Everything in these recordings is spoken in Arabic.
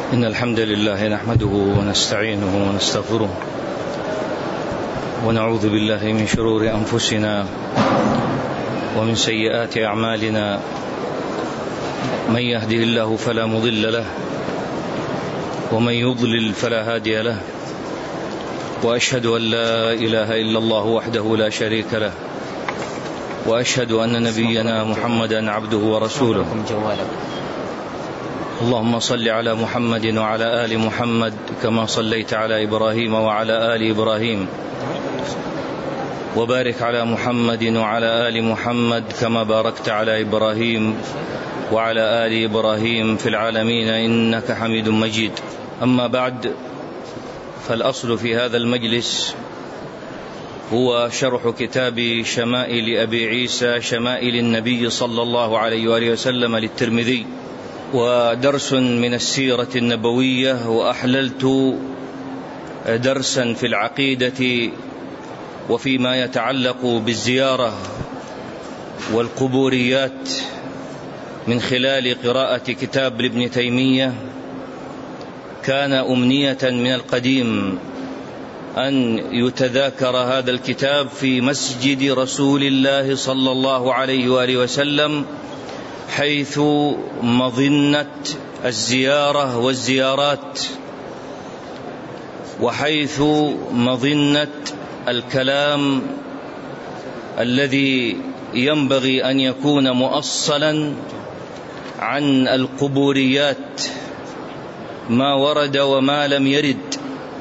إن الحمد لله نحمده ونستعينه ونستغفره ونعوذ بالله من شرور أنفسنا ومن سيئات أعمالنا. من يهده الله فلا مضل له ومن يضلل فلا هادي له، وأشهد أن لا إله إلا الله وحده لا شريك له، وأشهد أن نبينا محمدا عبده ورسوله. اللهم صل على محمد وعلى آل محمد كما صليت على إبراهيم وعلى آل إبراهيم، وبارك على محمد وعلى آل محمد كما باركت على إبراهيم وعلى آل إبراهيم في العالمين إنك حميد مجيد. أما بعد، فالأصل في هذا المجلس هو شرح كتاب شمائل أبي عيسى شمائل النبي صلى الله عليه وآله وسلم للترمذي، ودرس من السيرة النبوية. وأحللت درسا في العقيدة وفيما يتعلق بالزيارة والقبوريات من خلال قراءة كتاب لابن تيمية. كان أمنية من القديم أن يتذاكر هذا الكتاب في مسجد رسول الله صلى الله عليه وآله وسلم، حيث مظنة الزيارة والزيارات، وحيث مظنة الكلام الذي ينبغي أن يكون مؤصلا عن القبوريات، ما ورد وما لم يرد.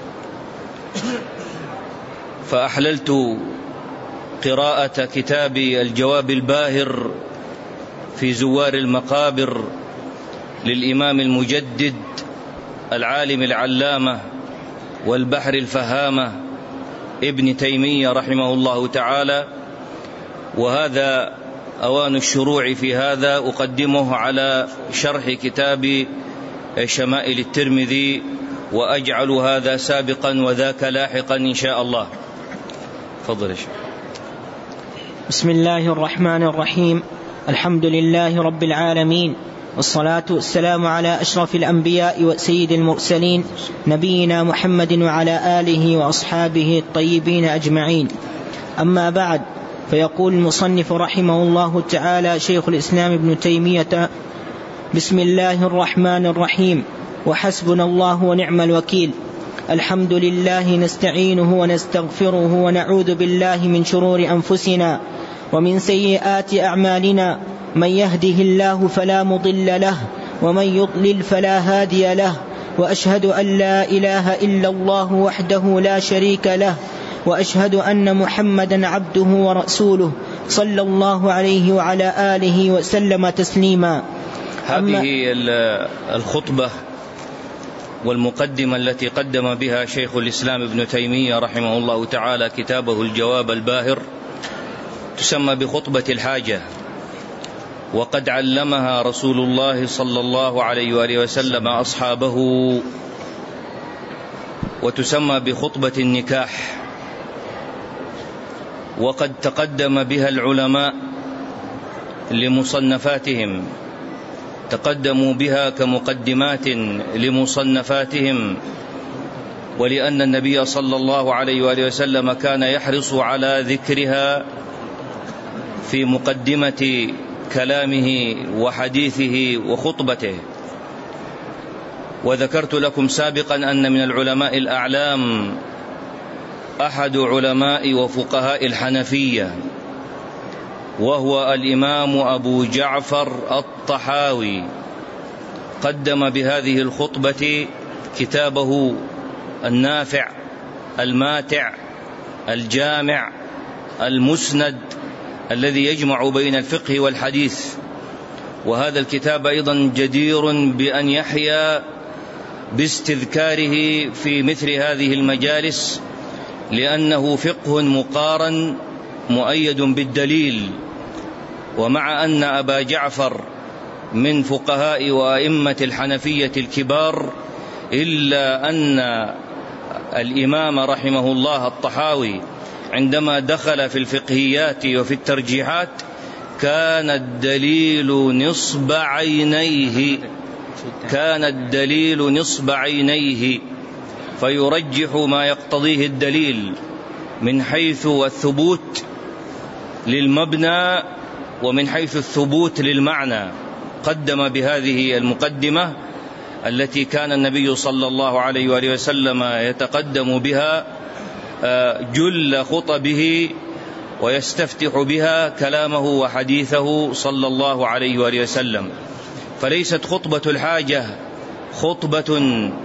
فأحللت قراءة كتاب الجواب الباهر في زوار المقابر للإمام المجدد العالم العلامة والبحر الفهامة ابن تيمية رحمه الله تعالى، وهذا أوان الشروع في هذا. أقدمه على شرح كتاب شمائل الترمذي، وأجعل هذا سابقا وذاك لاحقا إن شاء الله. تفضل يا شيخ. بسم الله الرحمن الرحيم. الحمد لله رب العالمين، والصلاة والسلام على أشرف الأنبياء وسيد المرسلين نبينا محمد وعلى آله وأصحابه الطيبين أجمعين. أما بعد، فيقول المصنف رحمه الله تعالى شيخ الإسلام ابن تيمية: بسم الله الرحمن الرحيم، وحسبنا الله ونعم الوكيل. الحمد لله نستعينه ونستغفره ونعوذ بالله من شرور أنفسنا ومن سيئات أعمالنا، من يهده الله فلا مضل له ومن يضلل فلا هادي له، وأشهد أن لا إله إلا الله وحده لا شريك له، وأشهد أن محمدا عبده ورسوله صلى الله عليه وعلى آله وسلم تسليما. هذه الخطبة والمقدمة التي قدم بها شيخ الإسلام ابن تيمية رحمه الله تعالى كتابه الجواب الباهر تسمى بخطبة الحاجة، وقد علمها رسول الله صلى الله عليه وآله وسلم أصحابه، وتسمى بخطبة النكاح. وقد تقدم بها العلماء لمصنفاتهم، تقدموا بها كمقدمات لمصنفاتهم، ولأن النبي صلى الله عليه وآله وسلم كان يحرص على ذكرها في مقدمة كلامه وحديثه وخطبته. وذكرت لكم سابقا أن من العلماء الأعلام أحد علماء وفقهاء الحنفية، وهو الإمام أبو جعفر الطحاوي، قدم بهذه الخطبة كتابه النافع الماتع الجامع المسند الذي يجمع بين الفقه والحديث. وهذا الكتاب أيضا جدير بأن يحيا باستذكاره في مثل هذه المجالس، لأنه فقه مقارن مؤيد بالدليل. ومع أن أبا جعفر من فقهاء وأئمة الحنفية الكبار، إلا أن الإمام رحمه الله الطحاوي عندما دخل في الفقهيات وفي الترجيحات كان الدليل نصب عينيه كان الدليل نصب عينيه، فيرجح ما يقتضيه الدليل من حيث الثبوت للمبنى ومن حيث الثبوت للمعنى. قدم بهذه المقدمة التي كان النبي صلى الله عليه وآله وسلم يتقدم بها جل خطبه ويستفتح بها كلامه وحديثه صلى الله عليه وآله وسلم. فليست خطبة الحاجة خطبة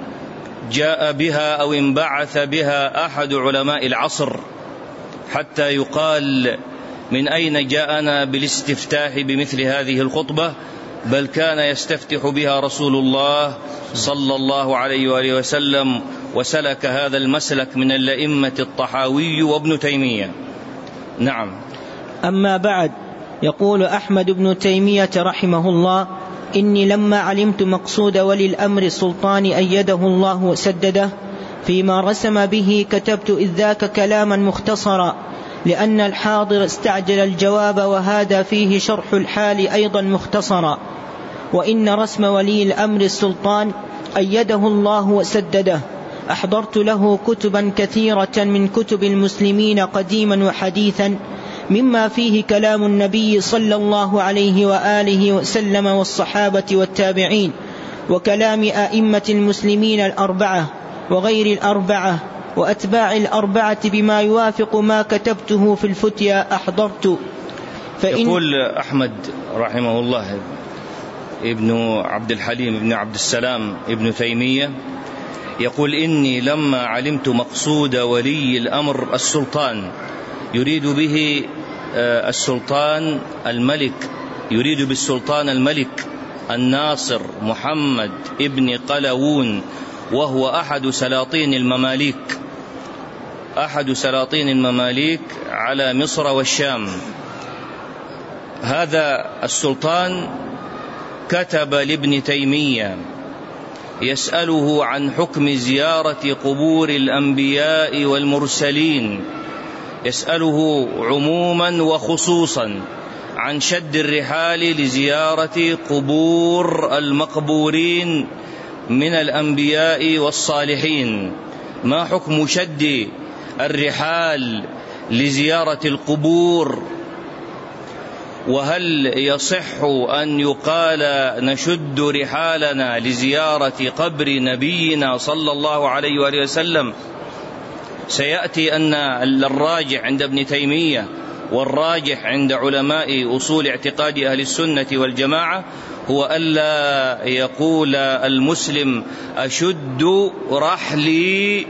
جاء بها أو انبعث بها أحد علماء العصر حتى يقال من أين جاءنا بالاستفتاح بمثل هذه الخطبة، بل كان يستفتح بها رسول الله صلى الله عليه وآله وسلم، وسلك هذا المسلك من الأئمة الطحاوي وابن تيمية. نعم. أما بعد، يقول أحمد بن تيمية رحمه الله: إني لما علمت مقصود ولي الأمر السلطان أيده الله وسدده فيما رسم به كتبت إذ ذاك كلاما مختصرا، لأن الحاضر استعجل الجواب وهذا فيه شرح الحال أيضا مختصرا. وإن رسم ولي الأمر السلطان أيده الله وسدده أحضرت له كتبا كثيرة من كتب المسلمين قديما وحديثا، مما فيه كلام النبي صلى الله عليه وآله وسلم والصحابة والتابعين، وكلام أئمة المسلمين الأربعة وغير الأربعة وأتباع الأربعة بما يوافق ما كتبته في الفتيا أحضرت. يقول أحمد رحمه الله ابن عبد الحليم ابن عبد السلام ابن تيمية، يقول: إني لما علمت مقصود ولي الأمر السلطان، يريد به السلطان الملك، يريد بالسلطان الملك الناصر محمد ابن قلاوون، وهو أحد سلاطين المماليك، أحد سلاطين المماليك على مصر والشام. هذا السلطان كتب لابن تيمية يسأله عن حكم زيارة قبور الأنبياء والمرسلين، يسأله عموما وخصوصا عن شد الرحال لزيارة قبور المقبورين من الأنبياء والصالحين. ما حكم شد الرحال لزيارة القبور؟ وهل يصح أن يقال نشد رحالنا لزيارة قبر نبينا صلى الله عليه وآله وسلم؟ سيأتي أن الراجح عند ابن تيمية والراجح عند علماء أصول اعتقاد أهل السنة والجماعة هو ألا يقول المسلم أشد رحلي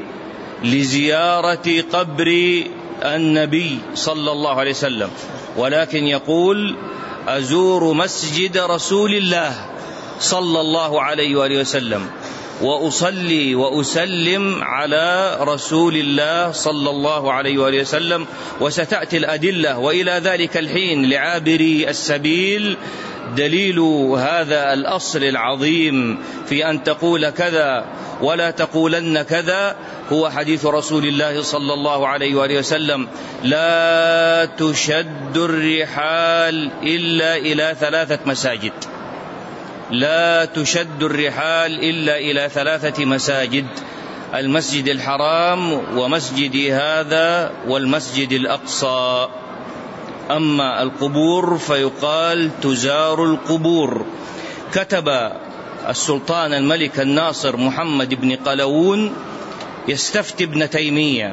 لزيارة قبر النبي صلى الله عليه وسلم، ولكن يقول أزور مسجد رسول الله صلى الله عليه وآله وسلم وأصلي وأسلم على رسول الله صلى الله عليه وآله وسلم. وستأتي الأدلة، وإلى ذلك الحين لعابري السبيل دليل هذا الأصل العظيم في أن تقول كذا ولا تقولن كذا هو حديث رسول الله صلى الله عليه وآله وسلم: لا تشد الرحال إلا إلى 3 مساجد، لا تشد الرحال إلا إلى 3 مساجد: المسجد الحرام ومسجد هذا والمسجد الأقصى. أما القبور فيقال تزار القبور. كتب السلطان الملك الناصر محمد بن قلاوون يستفتي ابن تيمية،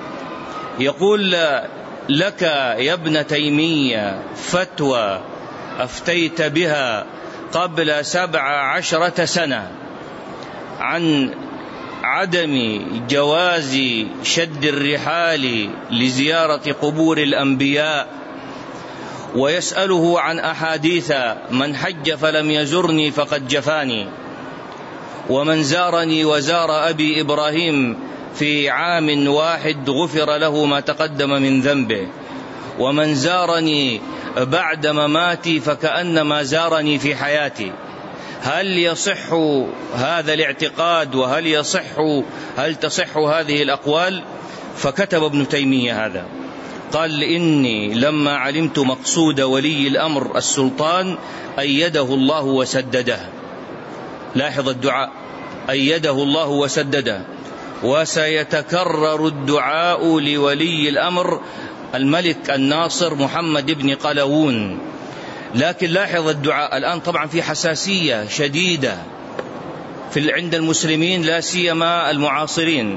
يقول: لك يا ابن تيمية فتوى أفتيت بها قبل 17 سنة عن عدم جواز شد الرحال لزيارة قبور الأنبياء، ويسأله عن أحاديث: من حج فلم يزرني فقد جفاني، ومن زارني وزار أبي إبراهيم في عام واحد غفر له ما تقدم من ذنبه، ومن زارني بعد مماتي فكأنما زارني في حياتي. هل يصح هذا الاعتقاد؟ هل تصح هذه الأقوال؟ فكتب ابن تيمية هذا، قال: إني لما علمت مقصود ولي الأمر السلطان أيده الله وسدده. لاحظ الدعاء أيده الله وسدده. وسيتكرر الدعاء لولي الأمر الملك الناصر محمد بن قلاوون. لكن لاحظ الدعاء الآن طبعا في حساسية شديدة عند المسلمين، لا سيما المعاصرين،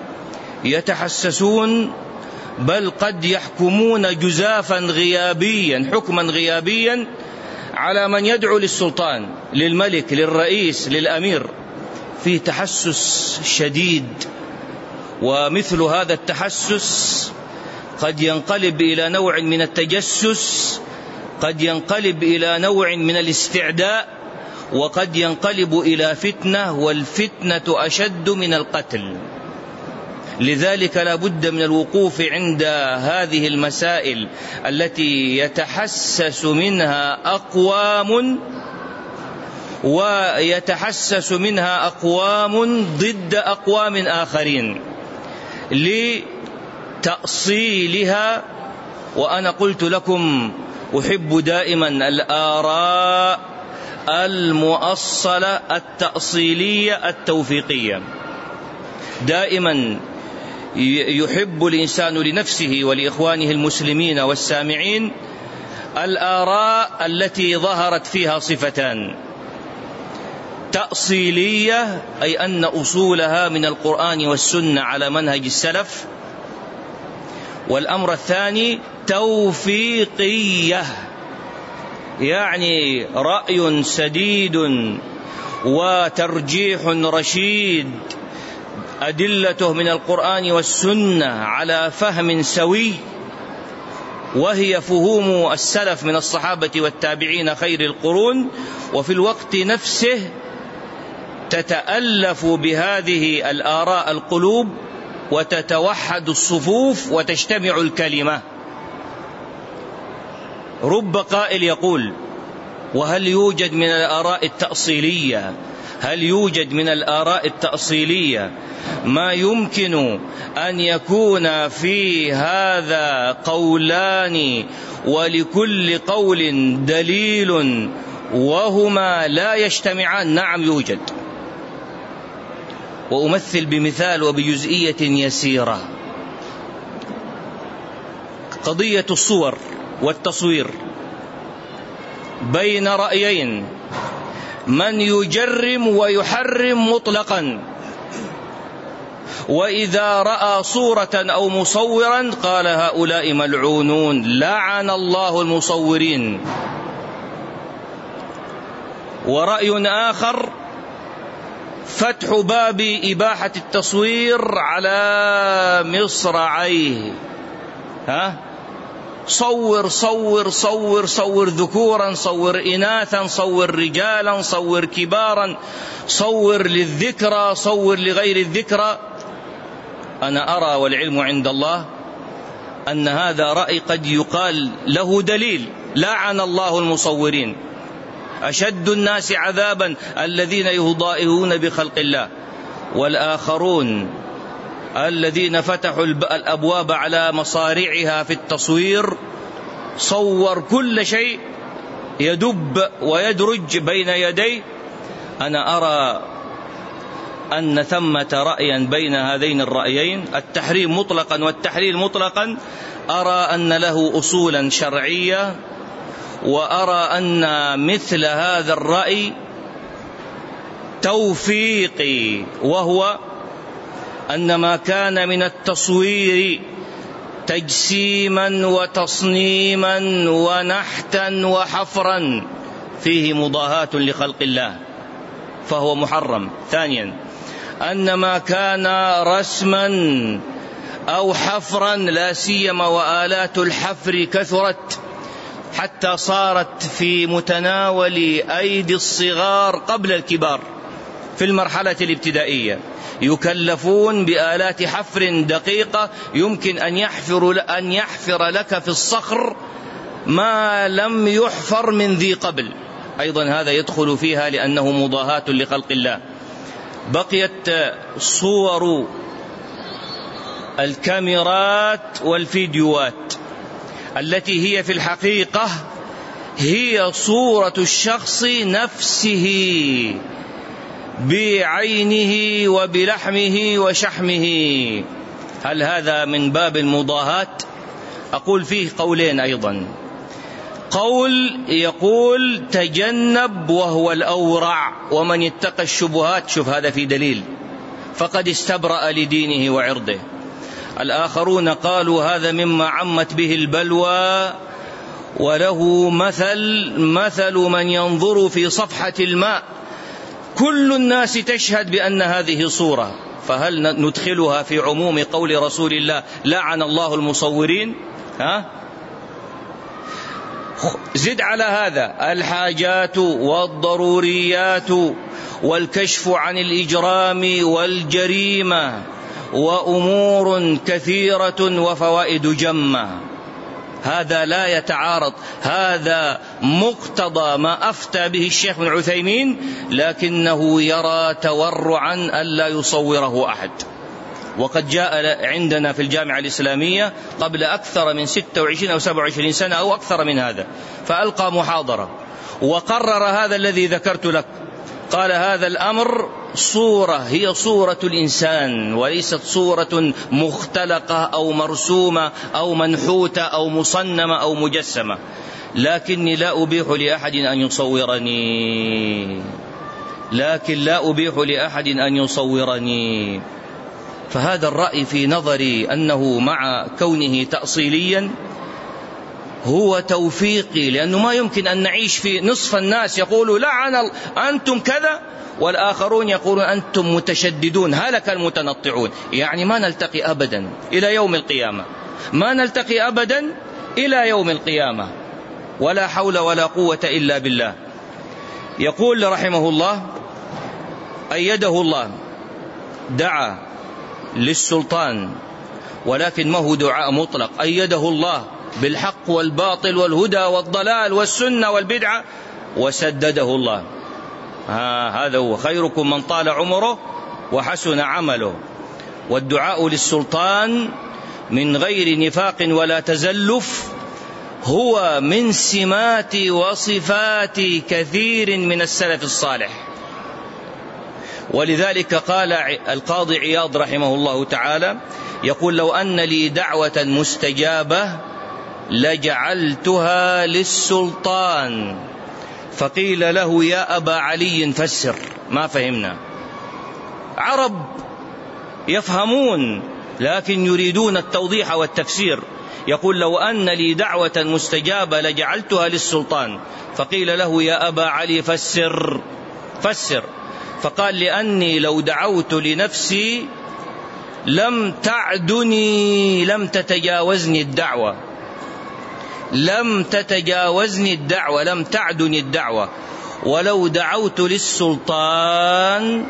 يتحسسون بل قد يحكمون جزافا غيابيا، حكما غيابيا على من يدعو للسلطان، للملك، للرئيس، للأمير، في تحسس شديد. ومثل هذا التحسس قد ينقلب إلى نوع من التجسس، قد ينقلب إلى نوع من الاستعداء، وقد ينقلب إلى فتنة، والفتنة أشد من القتل. لذلك لا بد من الوقوف عند هذه المسائل التي يتحسس منها أقوام ويتحسس منها أقوام ضد أقوام آخرين لتأصيلها. وأنا قلت لكم أحب دائما الآراء المؤصلة التأصيلية التوفيقية. دائما يحب الإنسان لنفسه ولإخوانه المسلمين والسامعين الآراء التي ظهرت فيها صفتان: تأصيلية، أي أن أصولها من القرآن والسنة على منهج السلف، والأمر الثاني توفيقية، يعني رأي سديد وترجيح رشيد أدلته من القرآن والسنة على فهم سوي، وهي فهوم السلف من الصحابة والتابعين خير القرون، وفي الوقت نفسه تتألف بهذه الآراء القلوب وتتوحد الصفوف وتجتمع الكلمة. رب قائل يقول: وهل يوجد من الآراء التأصيلية، هل يوجد من الآراء التأصيلية ما يمكن أن يكون في هذا قولان ولكل قول دليل وهما لا يجتمعان؟ نعم يوجد. وأمثل بمثال وبجزئية يسيرة: قضية الصور والتصوير بين رأيين، من يجرم ويحرم مطلقا، وإذا رأى صورة أو مصورا قال هؤلاء ملعونون، لعن الله المصورين. ورأي آخر فتح باب إباحة التصوير على مصراعيه، صور صور صور صور ذكورا، صور إناثا، صور رجالا، صور كبارا، صور للذكرى، صور لغير الذكرى. أنا أرى والعلم عند الله أن هذا رأي قد يقال له دليل، لعن الله المصورين، أشد الناس عذابا الذين يضائعون بخلق الله. والآخرون الذين فتحوا الأبواب على مصارعها في التصوير صور كل شيء يدب ويدرج بين يديه. أنا أرى أن ثمة رأيا بين هذين الرأيين، التحريم مطلقا والتحليل مطلقا، أرى أن له أصولا شرعية، وأرى أن مثل هذا الرأي توفيقي، وهو أن ما كان من التصوير تجسيما وتصنيما ونحتا وحفرا فيه مضاهاة لخلق الله فهو محرم. ثانيا، أن ما كان رسما أو حفرا، لا سيما وآلات الحفر كثرت حتى صارت في متناول أيدي الصغار قبل الكبار في المرحلة الابتدائية، يكلفون بآلات حفر دقيقة يمكن أن يحفر لك في الصخر ما لم يحفر من ذي قبل. أيضا هذا يدخل فيها لأنه مضاهاة لخلق الله. بقيت صور الكاميرات والفيديوهات التي هي في الحقيقة هي صورة الشخص نفسه، بعينه وبلحمه وشحمه. هل هذا من باب المضاهاة؟ أقول فيه قولين أيضا. قول يقول تجنب وهو الأورع، ومن اتقى الشبهات، شوف هذا في دليل، فقد استبرأ لدينه وعرضه. الآخرون قالوا هذا مما عمت به البلوى، وله مثل من ينظر في صفحة الماء، كل الناس تشهد بأن هذه صورة، فهل ندخلها في عموم قول رسول الله لعن الله المصورين؟ زد على هذا الحاجات والضروريات والكشف عن الإجرام والجريمة وأمور كثيرة وفوائد جمة. هذا لا يتعارض، هذا مقتضى ما أفتى به الشيخ ابن عثيمين، لكنه يرى تورعا ألا يصوره أحد. وقد جاء عندنا في الجامعة الإسلامية قبل أكثر من 26 أو 27 سنة أو أكثر من هذا، فألقى محاضرة وقرر هذا الذي ذكرت لك. قال هذا الأمر صورة، هي صورة الإنسان، وليست صورة مختلقة أو مرسومة أو منحوتة أو مصنمة أو مجسمة، لكني لا أبيح لأحد أن يصورني، لكن لا أبيح لأحد أن يصورني. فهذا الرأي في نظري أنه مع كونه تأصيليا هو توفيقي، لأنه ما يمكن أن نعيش في نصف الناس يقولوا لعن أنتم كذا، والآخرون يقولون أنتم متشددون، هلك المتنطعون. يعني ما نلتقي أبدا إلى يوم القيامة، ما نلتقي أبدا إلى يوم القيامة، ولا حول ولا قوة إلا بالله. يقول رحمه الله أيده الله، دعا للسلطان، ولكن ما هو دعاء مطلق، أيده الله بالحق والباطل والهدى والضلال والسنة والبدعة، وسدده الله. هذا هو خيركم من طال عمره وحسن عمله. والدعاء للسلطان من غير نفاق ولا تزلف هو من سمات وصفات كثير من السلف الصالح. ولذلك قال القاضي عياض رحمه الله تعالى، يقول لو أن لي دعوة مستجابة لجعلتها للسلطان. فقيل له يا أبا علي فسر، ما فهمنا. عرب يفهمون لكن يريدون التوضيح والتفسير. يقول لو أن لي دعوة مستجابة لجعلتها للسلطان. فقيل له يا أبا علي فسر. فقال لأني لو دعوت لنفسي لم تعدني، لم تتجاوزني الدعوة، لم تعدني الدعوة، ولو دعوت للسلطان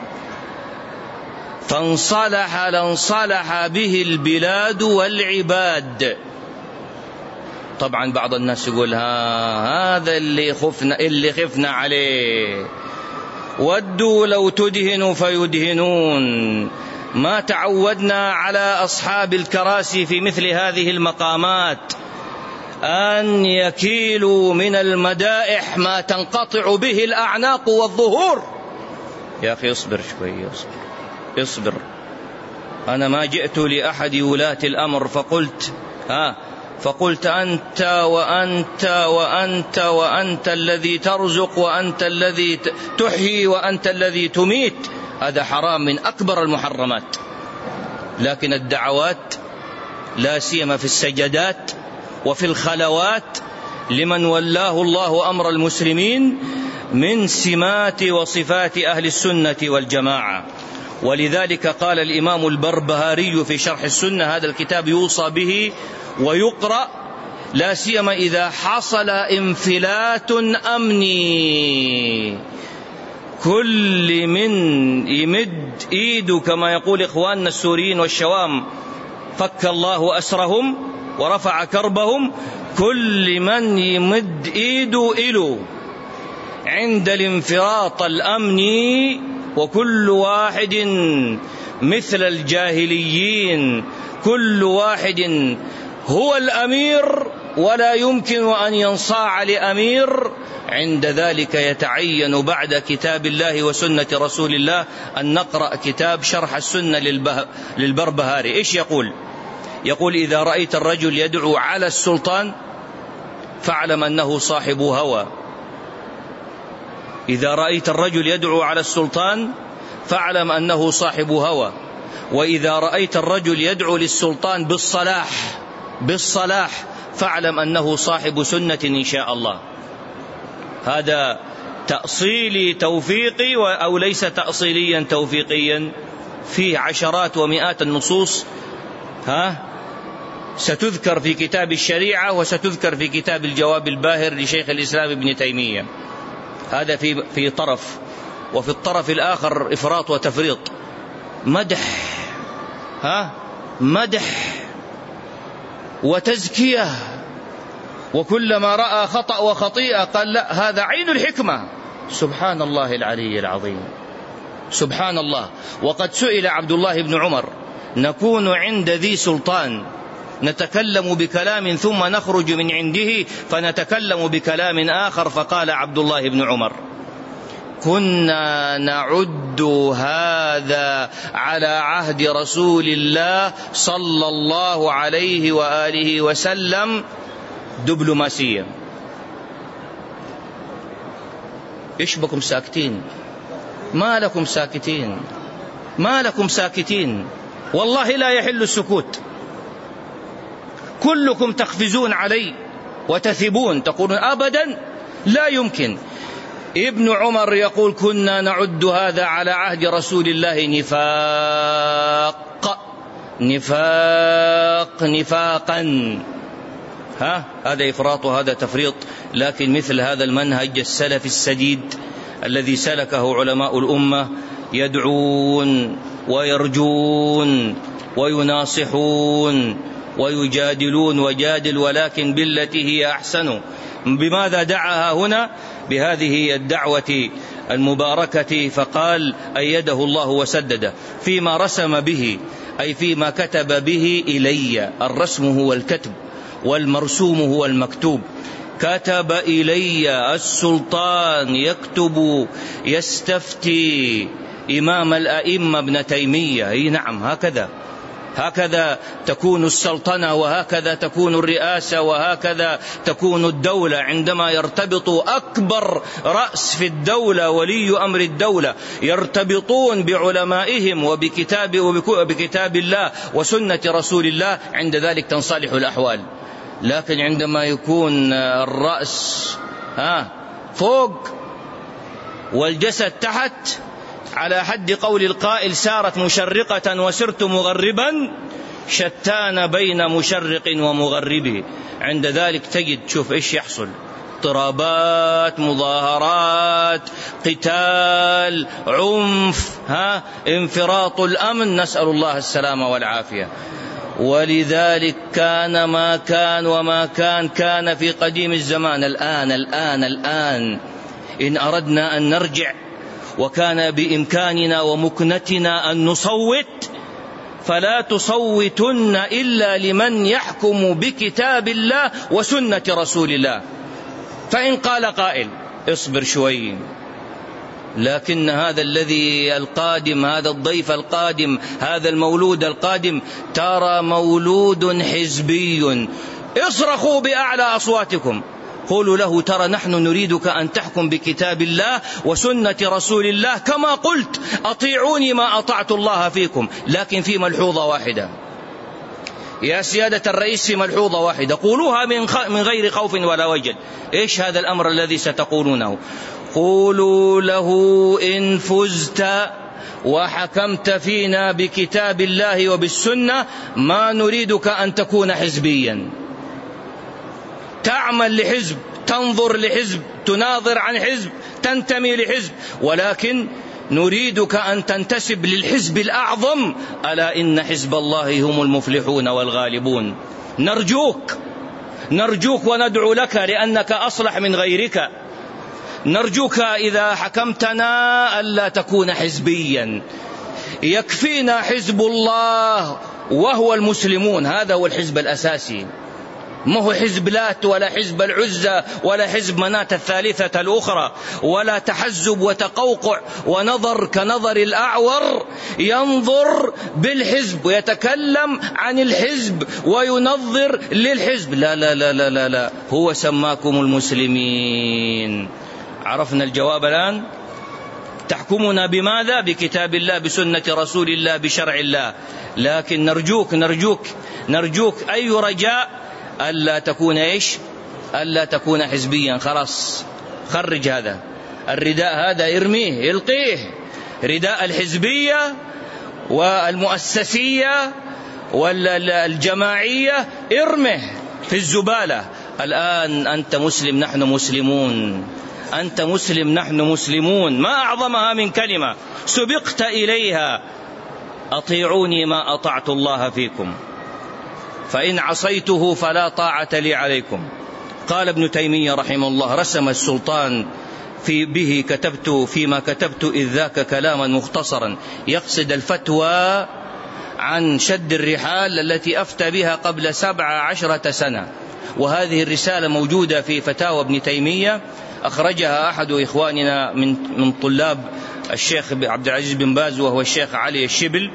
فانصلح لانصلح به البلاد والعباد. طبعا بعض الناس يقول هذا اللي خفنا عليه، ودوا لو تدهنوا فيدهنون. ما تعودنا على أصحاب الكراسي في مثل هذه المقامات أن يكيلوا من المدائح ما تنقطع به الأعناق والظهور. يا أخي اصبر شوي، اصبر. أنا ما جئت لأحد ولاة الأمر فقلت أنت وأنت وأنت وأنت الذي ترزق وأنت الذي تحيي وأنت الذي تميت. هذا حرام من أكبر المحرمات. لكن الدعوات لا سيما في السجدات وفي الخلوات لمن ولاه الله أمر المسلمين من سمات وصفات أهل السنة والجماعة. ولذلك قال الإمام البربهاري في شرح السنة، هذا الكتاب يوصى به ويقرأ لا سيما إذا حصل انفلات أمني. كل من يمد إيده كما يقول إخواننا السوريين والشوام فك الله أسرهم ورفع كربهم، كل من يمد إيده إله عند الانفراط الأمني، وكل واحد مثل الجاهليين، كل واحد هو الأمير ولا يمكن أن ينصاع لأمير، عند ذلك يتعين بعد كتاب الله وسنة رسول الله أن نقرأ كتاب شرح السنة للبربهاري. إيش يقول؟ يقول: إذا رأيت الرجل يدعو على السلطان فاعلم أنه صاحب هوى. إذا رأيت الرجل يدعو على السلطان فاعلم أنه صاحب هوى. وإذا رأيت الرجل يدعو للسلطان بالصلاح فاعلم أنه صاحب سنة إن شاء الله. هذا تأصيلي توفيقي أو ليس تأصيليا توفيقيا؟ فيه عشرات ومئات النصوص ستذكر في كتاب الشريعة وستذكر في كتاب الجواب الباهر لشيخ الإسلام ابن تيمية. هذا في طرف، وفي الطرف الآخر إفراط وتفريط، مدح وتزكية، وكلما رأى خطأ وخطيئة قال لا هذا عين الحكمة. سبحان الله العلي العظيم، سبحان الله. وقد سئل عبد الله بن عمر: نكون عند ذي سلطان نتكلم بكلام ثم نخرج من عنده فنتكلم بكلام آخر، فقال عبد الله بن عمر: كنا نعد هذا على عهد رسول الله صلى الله عليه وآله وسلم دبلوماسية. إيش بكم ساكتين؟ ما لكم ساكتين؟ ما لكم ساكتين؟ والله لا يحل السكوت. كلكم تقفزون علي وتثبون، تقولون أبدا لا يمكن. ابن عمر يقول: كنا نعد هذا على عهد رسول الله نفاقا. هذا إفراط وهذا تفريط. لكن مثل هذا المنهج السلف السديد الذي سلكه علماء الأمة يدعون ويرجون ويناصحون ويجادلون، وجادل ولكن بالتي هي أحسن. بماذا دعاها هنا؟ بهذه الدعوة المباركة، فقال: أيده الله وسدده فيما رسم به، أي فيما كتب به إلي. الرسم هو الكتب والمرسوم هو المكتوب. كتب إلي السلطان يكتب يستفتي إمام الأئمة ابن تيمية. نعم، هكذا تكون السلطنة، وهكذا تكون الرئاسة، وهكذا تكون الدولة عندما يرتبط أكبر رأس في الدولة ولي أمر الدولة يرتبطون بعلمائهم وبكتاب الله وسنة رسول الله، عند ذلك تنصلح الأحوال. لكن عندما يكون الرأس فوق والجسد تحت، على حد قول القائل: سارت مشرقة وسرت مغربا، شتان بين مشرق ومغربه. عند ذلك تجد، شوف إيش يحصل: اضطرابات، مظاهرات، قتال، عنف، انفراط الأمن، نسأل الله السلامة والعافية. ولذلك كان ما كان وما كان في قديم الزمان. الآن إن أردنا أن نرجع وكان بإمكاننا ومكنتنا أن نصوت، فلا تصوتن إلا لمن يحكم بكتاب الله وسنة رسول الله. فإن قال قائل: اصبر شوي، لكن هذا الذي القادم، هذا الضيف القادم، هذا المولود القادم، ترى مولود حزبي، اصرخوا بأعلى أصواتكم، قولوا له: ترى نحن نريدك أن تحكم بكتاب الله وسنة رسول الله كما قلت، أطيعوني ما أطعت الله فيكم. لكن في ملحوظة واحدة يا سيادة الرئيس، في ملحوظة واحدة قولوها من غير خوف ولا وجل. إيش هذا الأمر الذي ستقولونه؟ قولوا له: إن فزت وحكمت فينا بكتاب الله وبالسنة ما نريدك أن تكون حزبيا، تعمل لحزب، تنظر لحزب، تناظر عن حزب، تنتمي لحزب، ولكن نريدك أن تنتسب للحزب الأعظم، ألا إن حزب الله هم المفلحون والغالبون. نرجوك وندعو لك لأنك أصلح من غيرك. نرجوك إذا حكمتنا ألا تكون حزبيا، يكفينا حزب الله وهو المسلمون، هذا هو الحزب الأساسي. ما هو حزب لات ولا حزب العزى ولا حزب مناة الثالثة الأخرى، ولا تحزب وتقوقع ونظر كنظر الأعور ينظر بالحزب ويتكلم عن الحزب وينظر للحزب. لا لا لا لا لا, لا. هو سماكم المسلمين. عرفنا الجواب الآن. تحكمنا بماذا؟ بكتاب الله، بسنة رسول الله، بشرع الله. لكن نرجوك أي رجاء ألا تكون ألا تكون حزبيا. خلاص خرج هذا الرداء، هذا ارميه القيه. رداء الحزبية والمؤسسية والجماعية ارمه في الزبالة. الآن أنت مسلم نحن مسلمون، أنت مسلم نحن مسلمون. ما أعظمها من كلمة سبقت إليها: أطيعوني ما أطعت الله فيكم، فإن عصيته فلا طاعة لي عليكم. قال ابن تيمية رحمه الله: رسم السلطان فيما كتبت إذ ذاك كلاما مختصرا يقصد الفتوى عن شد الرحال التي أفتى بها قبل 17 سنة. وهذه الرسالة موجودة في فتاوى ابن تيمية، أخرجها أحد إخواننا من طلاب الشيخ عبد العزيز بن باز وهو الشيخ علي الشبل،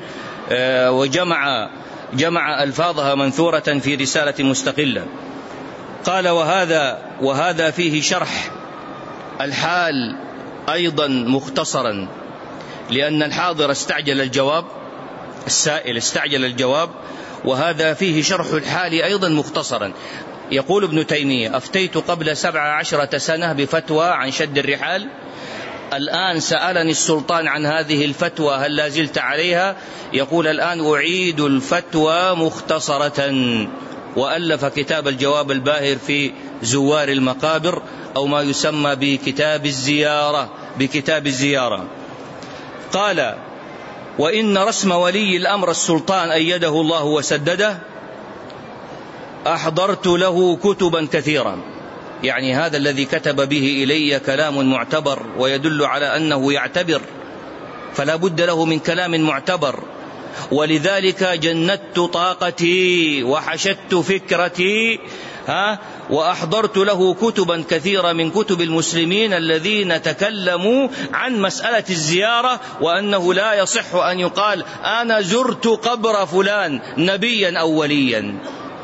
وجمع ألفاظها منثورة في رسالة مستقلة. قال: وهذا فيه شرح الحال أيضا مختصرا، لأن الحاضر استعجل الجواب، السائل استعجل الجواب، وهذا فيه شرح الحال أيضا مختصرا. يقول ابن تيمية: أفتيت قبل 17 سنة بفتوى عن شد الرحال. الآن سألني السلطان عن هذه الفتوى، هل لا زلت عليها؟ يقول: الآن أعيد الفتوى مختصرة. وألف كتاب الجواب الباهر في زوار المقابر، أو ما يسمى بكتاب الزيارة. قال: وإن رسم ولي الأمر السلطان أيده الله وسدده أحضرت له كتبا كثيرا. يعني هذا الذي كتب به إلي كلام معتبر ويدل على أنه يعتبر، فلا بد له من كلام معتبر. ولذلك جندت طاقتي وحشدت فكرتي وأحضرت له كتبا كثيرة من كتب المسلمين الذين تكلموا عن مسألة الزيارة، وأنه لا يصح أن يقال أنا زرت قبر فلان نبيا أو وليا.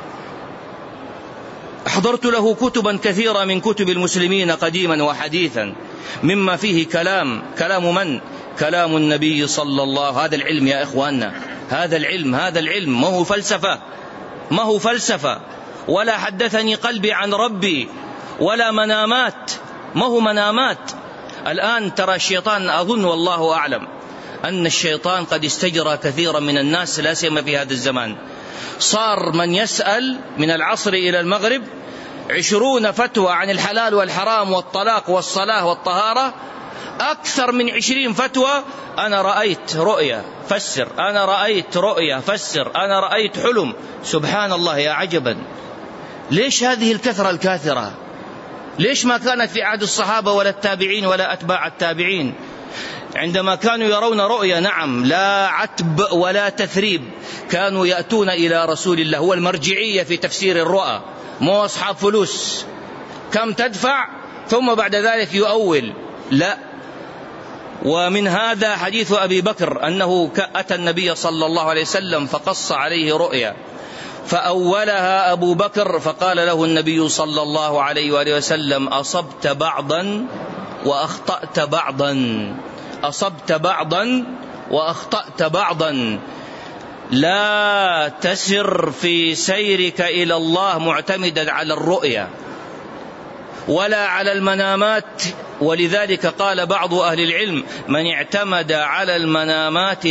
أحضرت له كتبا كثيرة من كتب المسلمين قديما وحديثا، مما فيه كلام من؟ كلام النبي صلى الله عليه وسلم. هذا العلم يا إخواننا، هذا العلم ما هو فلسفة ولا حدثني قلبي عن ربي ولا منامات، ما هو منامات. الآن ترى الشيطان، أظن والله أعلم أن الشيطان قد استجرى كثيرا من الناس، لا سيما في هذا الزمان. صار من يسأل من العصر إلى المغرب 20 فتوى عن الحلال والحرام والطلاق والصلاة والطهارة، أكثر من 20 فتوى: أنا رأيت رؤيا فسر، أنا رأيت رؤيا فسر، أنا رأيت حلم. سبحان الله يا عجبا، ليش هذه الكثرة الكاثرة؟ ليش ما كانت في عهد الصحابة ولا التابعين ولا أتباع التابعين؟ عندما كانوا يرون رؤيا، نعم، لا عتب ولا تثريب، كانوا يأتون إلى رسول الله. هو المرجعية في تفسير الرؤى، مو أصحاب فلوس كم تدفع ثم بعد ذلك يؤول، لا. ومن هذا حديث أبي بكر أنه أتى النبي صلى الله عليه وسلم فقص عليه رؤيا، فأولها أبو بكر، فقال له النبي صلى الله عليه وآله وسلم: أصبت بعضا وأخطأت بعضا، أصبت بعضا وأخطأت بعضا. لا تسر في سيرك إلى الله معتمدا على الرؤيا ولا على المنامات. ولذلك قال بعض أهل العلم: من اعتمد على المنامات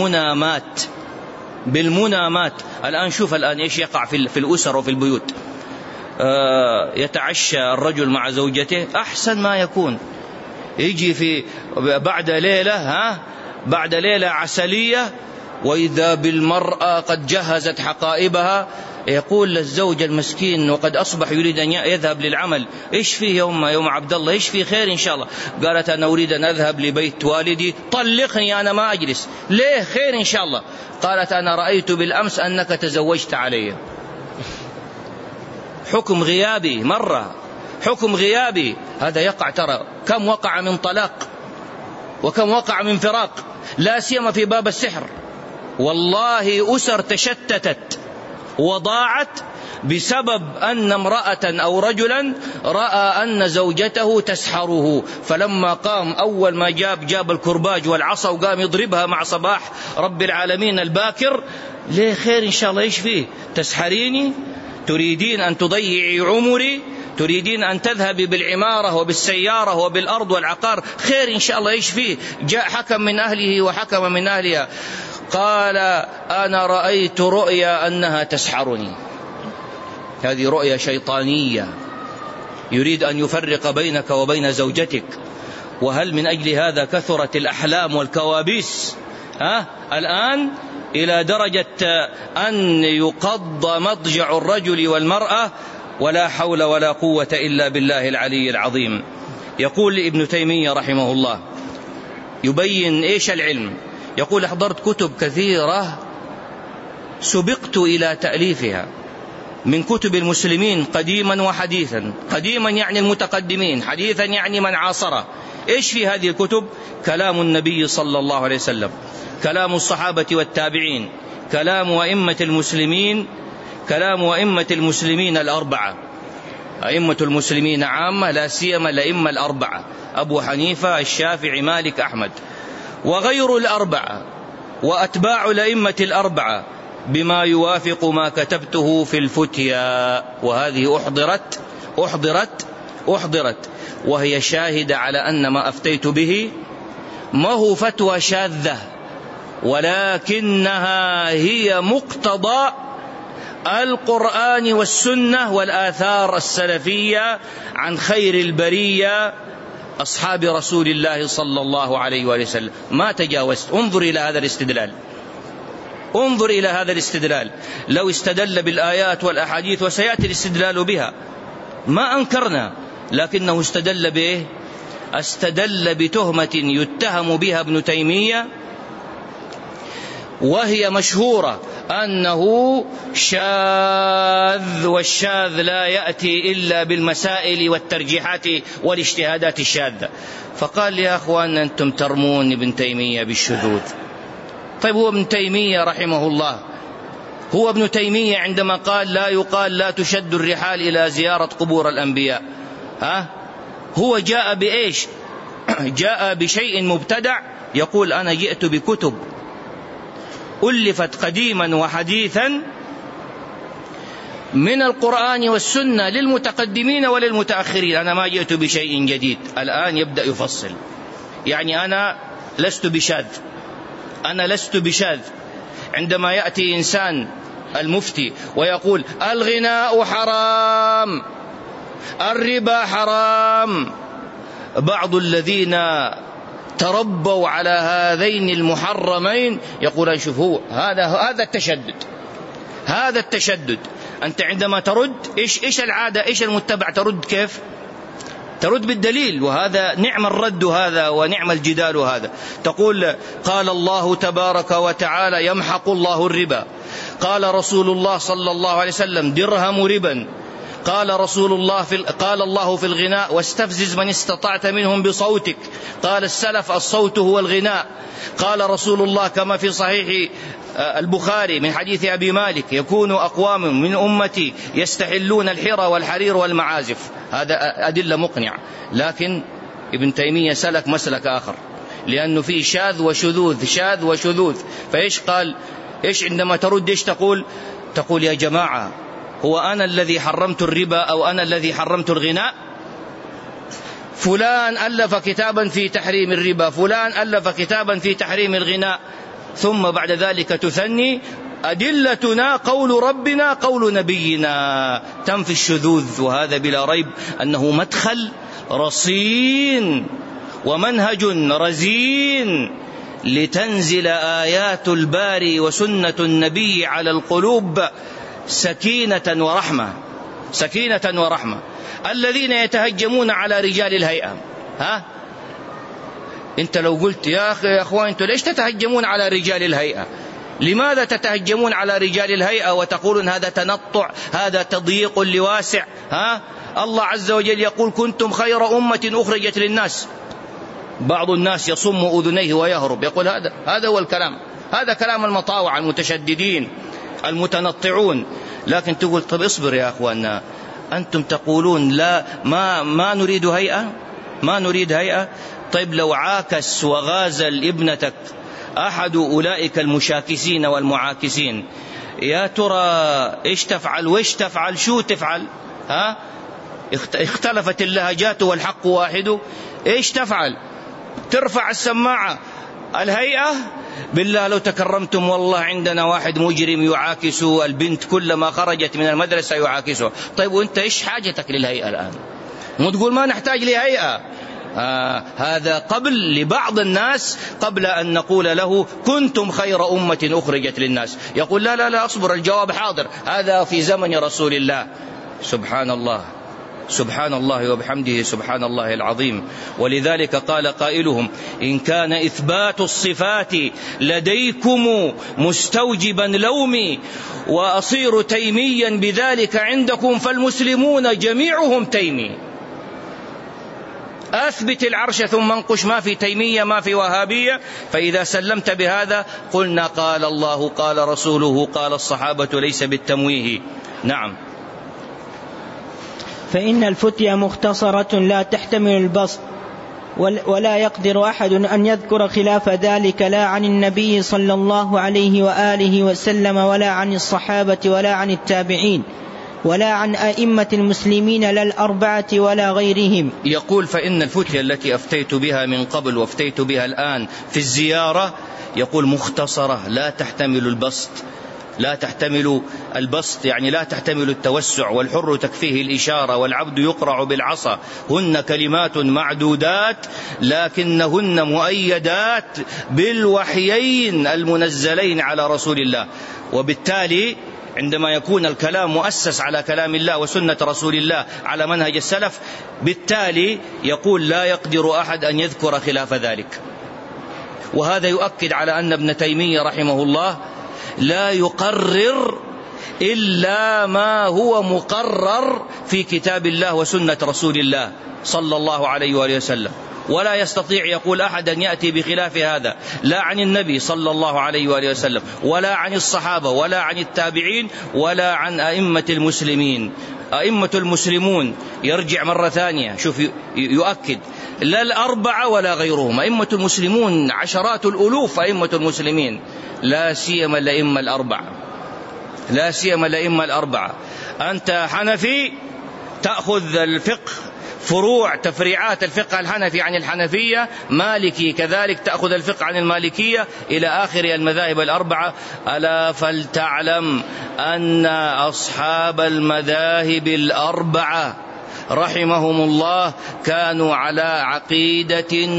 بالمنامات. الآن شوف إيش يقع في الأسر وفي البيوت. يتعشى الرجل مع زوجته أحسن ما يكون، يجي في بعد ليلة عسلية، وإذا بالمرأة قد جهزت حقائبها، يقول للزوج المسكين وقد أصبح يريد أن يذهب للعمل: إيش فيه يوم عبد الله؟ إيش فيه خير إن شاء الله؟ قالت: أنا أريد أن أذهب لبيت والدي، طلقني أنا ما أجلس. ليه؟ خير إن شاء الله. قالت: أنا رأيت بالأمس أنك تزوجت علي. حكم غيابي مرة، حكم غيابي. هذا يقع، ترى كم وقع من طلاق وكم وقع من فراق، لا سيما في باب السحر. والله أسر تشتتت وضاعت بسبب أن امرأة أو رجلا رأى أن زوجته تسحره، فلما قام أول ما جاب الكرباج والعصا وقام يضربها مع صباح رب العالمين الباكر. ليه؟ خير إن شاء الله، إيش فيه؟ تسحريني؟ تريدين أن تضيعي عمري؟ تريدين أن تذهبي بالعمارة وبالسيارة وبالأرض والعقار؟ خير إن شاء الله، إيش فيه؟ جاء حكم من أهله وحكم من أهلها، قال أنا رأيت رؤيا أنها تسحرني. هذه رؤيا شيطانية، يريد أن يفرق بينك وبين زوجتك. وهل من أجل هذا كثرت الأحلام والكوابيس الآن إلى درجة أن يقض مضجع الرجل والمرأة؟ ولا حول ولا قوة إلا بالله العلي العظيم. يقول ابن تيمية رحمه الله يبين إيش العلم، يقول أحضرت كتب كثيرة سبقت إلى تأليفها من كتب المسلمين قديما وحديثا. قديما يعني المتقدمين، حديثا يعني من عاصره. إيش في هذه الكتب؟ كلام النبي صلى الله عليه وسلم، كلام الصحابة والتابعين، كلام أئمة المسلمين، كلام أئمة المسلمين الأربعة، أئمة المسلمين عامة، لا سيما الأئمة الأربعة، أبو حنيفة الشافعي مالك أحمد، وغير الأربعة وأتباع الأئمة الأربعة، بما يوافق ما كتبته في الفتيا. وهذه أحضرت وهي شاهدة على أن ما أفتيت به ما هو فتوى شاذة، ولكنها هي مقتضى القرآن والسنة والآثار السلفية عن خير البرية أصحاب رسول الله صلى الله عليه وسلم. ما تجاوزت. انظر إلى هذا الاستدلال، انظر إلى هذا الاستدلال. لو استدل بالآيات والأحاديث وسيأتي الاستدلال بها ما أنكرنا، لكنه استدل بإيه؟ استدل بتهمة يتهم بها ابن تيمية، وهي مشهورة أنه شاذ، والشاذ لا يأتي إلا بالمسائل والترجيحات والاجتهادات الشاذة. فقال يا أخوان أنتم ترمون ابن تيمية بالشذوذ. طيب هو ابن تيمية رحمه الله، هو ابن تيمية عندما قال لا يقال لا تشد الرحال إلى زيارة قبور الأنبياء، هو جاء بإيش؟ جاء بشيء مبتدع، يقول أنا جئت بكتب ألفت قديما وحديثا من القرآن والسنة للمتقدمين وللمتأخرين، أنا ما جئت بشيء جديد. الآن يبدأ يفصل، يعني أنا لست بشاذ. عندما يأتي إنسان المفتي ويقول الغناء حرام، الربا حرام، بعض الذين تربوا على هذين المحرمين يقولون شوف هو هذا التشدد. أنت عندما ترد إيش العادة، إيش المتبع؟ ترد كيف؟ ترد بالدليل، وهذا نعم الرد هذا ونعم الجدال هذا. تقول قال الله تبارك وتعالى يمحق الله الربا، قال رسول الله صلى الله عليه وسلم درهم ربا، قال رسول الله قال الله في الغناء واستفزز من استطعت منهم بصوتك، قال السلف الصوت هو الغناء، قال رسول الله كما في صحيح البخاري من حديث أبي مالك يكون أقوام من أمتي يستحلون الحرى والحرير والمعازف. هذا أدلة مقنعة. لكن ابن تيمية سلك مسلك آخر، لأنه فيه شاذ وشذوذ. فإيش قال؟ إيش عندما ترد إيش تقول يا جماعة هو أنا الذي حرمت الربا أو أنا الذي حرمت الغناء؟ فلان ألف كتابا في تحريم الربا، فلان ألف كتابا في تحريم الغناء، ثم بعد ذلك تثني أدلتنا قول ربنا قول نبينا، تنفي الشذوذ. وهذا بلا ريب أنه مدخل رصين ومنهج رزين لتنزل آيات الباري وسنة النبي على القلوب سكينة ورحمة. الذين يتهجمون على رجال الهيئة، انت لو قلت يا أخي يا أخوان انتوا ليش تتهجمون على رجال الهيئة؟ لماذا تتهجمون على رجال الهيئة وتقولون هذا تنطع، هذا تضييق لواسع؟ الله عز وجل يقول كنتم خير أمة أخرجت للناس. بعض الناس يصم أذنيه ويهرب، يقول هذا هو الكلام، هذا كلام المطاوع المتشددين المتنطعون. لكن تقول طب اصبر يا أخواننا، أنتم تقولون لا ما نريد هيئة، ما نريد هيئة. طيب لو عاكس وغازل ابنتك أحد أولئك المشاكسين والمعاكسين، يا ترى إيش تفعل وإيش تفعل؟ شو تفعل؟ اختلفت اللهجات والحق واحد، إيش تفعل؟ ترفع السماعة الهيئة؟ بالله لو تكرمتم والله عندنا واحد مجرم يعاكس البنت كلما خرجت من المدرسة يعاكسها. طيب وانت ايش حاجتك للهيئة الآن؟ مو تقول ما نحتاج لهيئة. هذا قبل لبعض الناس قبل أن نقول له كنتم خير أمة أخرجت للناس، يقول لا أصبر، الجواب حاضر، هذا في زمن رسول الله. سبحان الله، سبحان الله وبحمده، سبحان الله العظيم. ولذلك قال قائلهم إن كان إثبات الصفات لديكم مستوجبا لومي وأصير تيميا بذلك عندكم فالمسلمون جميعهم تيمي. أثبت العرش ثم انقش، ما في تيمية ما في وهابية. فإذا سلمت بهذا قلنا قال الله قال رسوله قال الصحابة، ليس بالتمويه. نعم. فإن الفتية مختصرة لا تحتمل البسط، ولا يقدر أحد أن يذكر خلاف ذلك، لا عن النبي صلى الله عليه وآله وسلم ولا عن الصحابة ولا عن التابعين ولا عن أئمة المسلمين لا الأربعة ولا غيرهم. يقول فإن الفتية التي أفتيت بها من قبل وافتيت بها الآن في الزيارة، يقول مختصرة لا تحتمل البسط، لا تحتمل البسط يعني لا تحتمل التوسع، والحر تكفيه الإشارة والعبد يقرع بالعصا، هن كلمات معدودات لكنهن مؤيدات بالوحيين المنزلين على رسول الله. وبالتالي عندما يكون الكلام مؤسس على كلام الله وسنة رسول الله على منهج السلف، بالتالي يقول لا يقدر أحد أن يذكر خلاف ذلك. وهذا يؤكد على أن ابن تيمية رحمه الله لا يقرر إلا ما هو مقرر في كتاب الله وسنة رسول الله صلى الله عليه وآله وسلم، ولا يستطيع يقول أحد أن يأتي بخلاف هذا، لا عن النبي صلى الله عليه وآله وسلم ولا عن الصحابة ولا عن التابعين ولا عن أئمة المسلمين. أئمة المسلمون يرجع مرة ثانية، شوف يؤكد لا الأربعة ولا غيرهم، أئمة المسلمون عشرات الألوف أئمة المسلمين، لا سيما الأئمة الأربعة، لا سيما الأئمة الأربعة. أنت حنفي تأخذ الفقه فروع تفريعات الفقه الحنفي عن الحنفية، مالكي كذلك تأخذ الفقه عن المالكية إلى آخر المذاهب الأربعة. ألا فلتعلم أن أصحاب المذاهب الأربعة رحمهم الله كانوا على عقيدة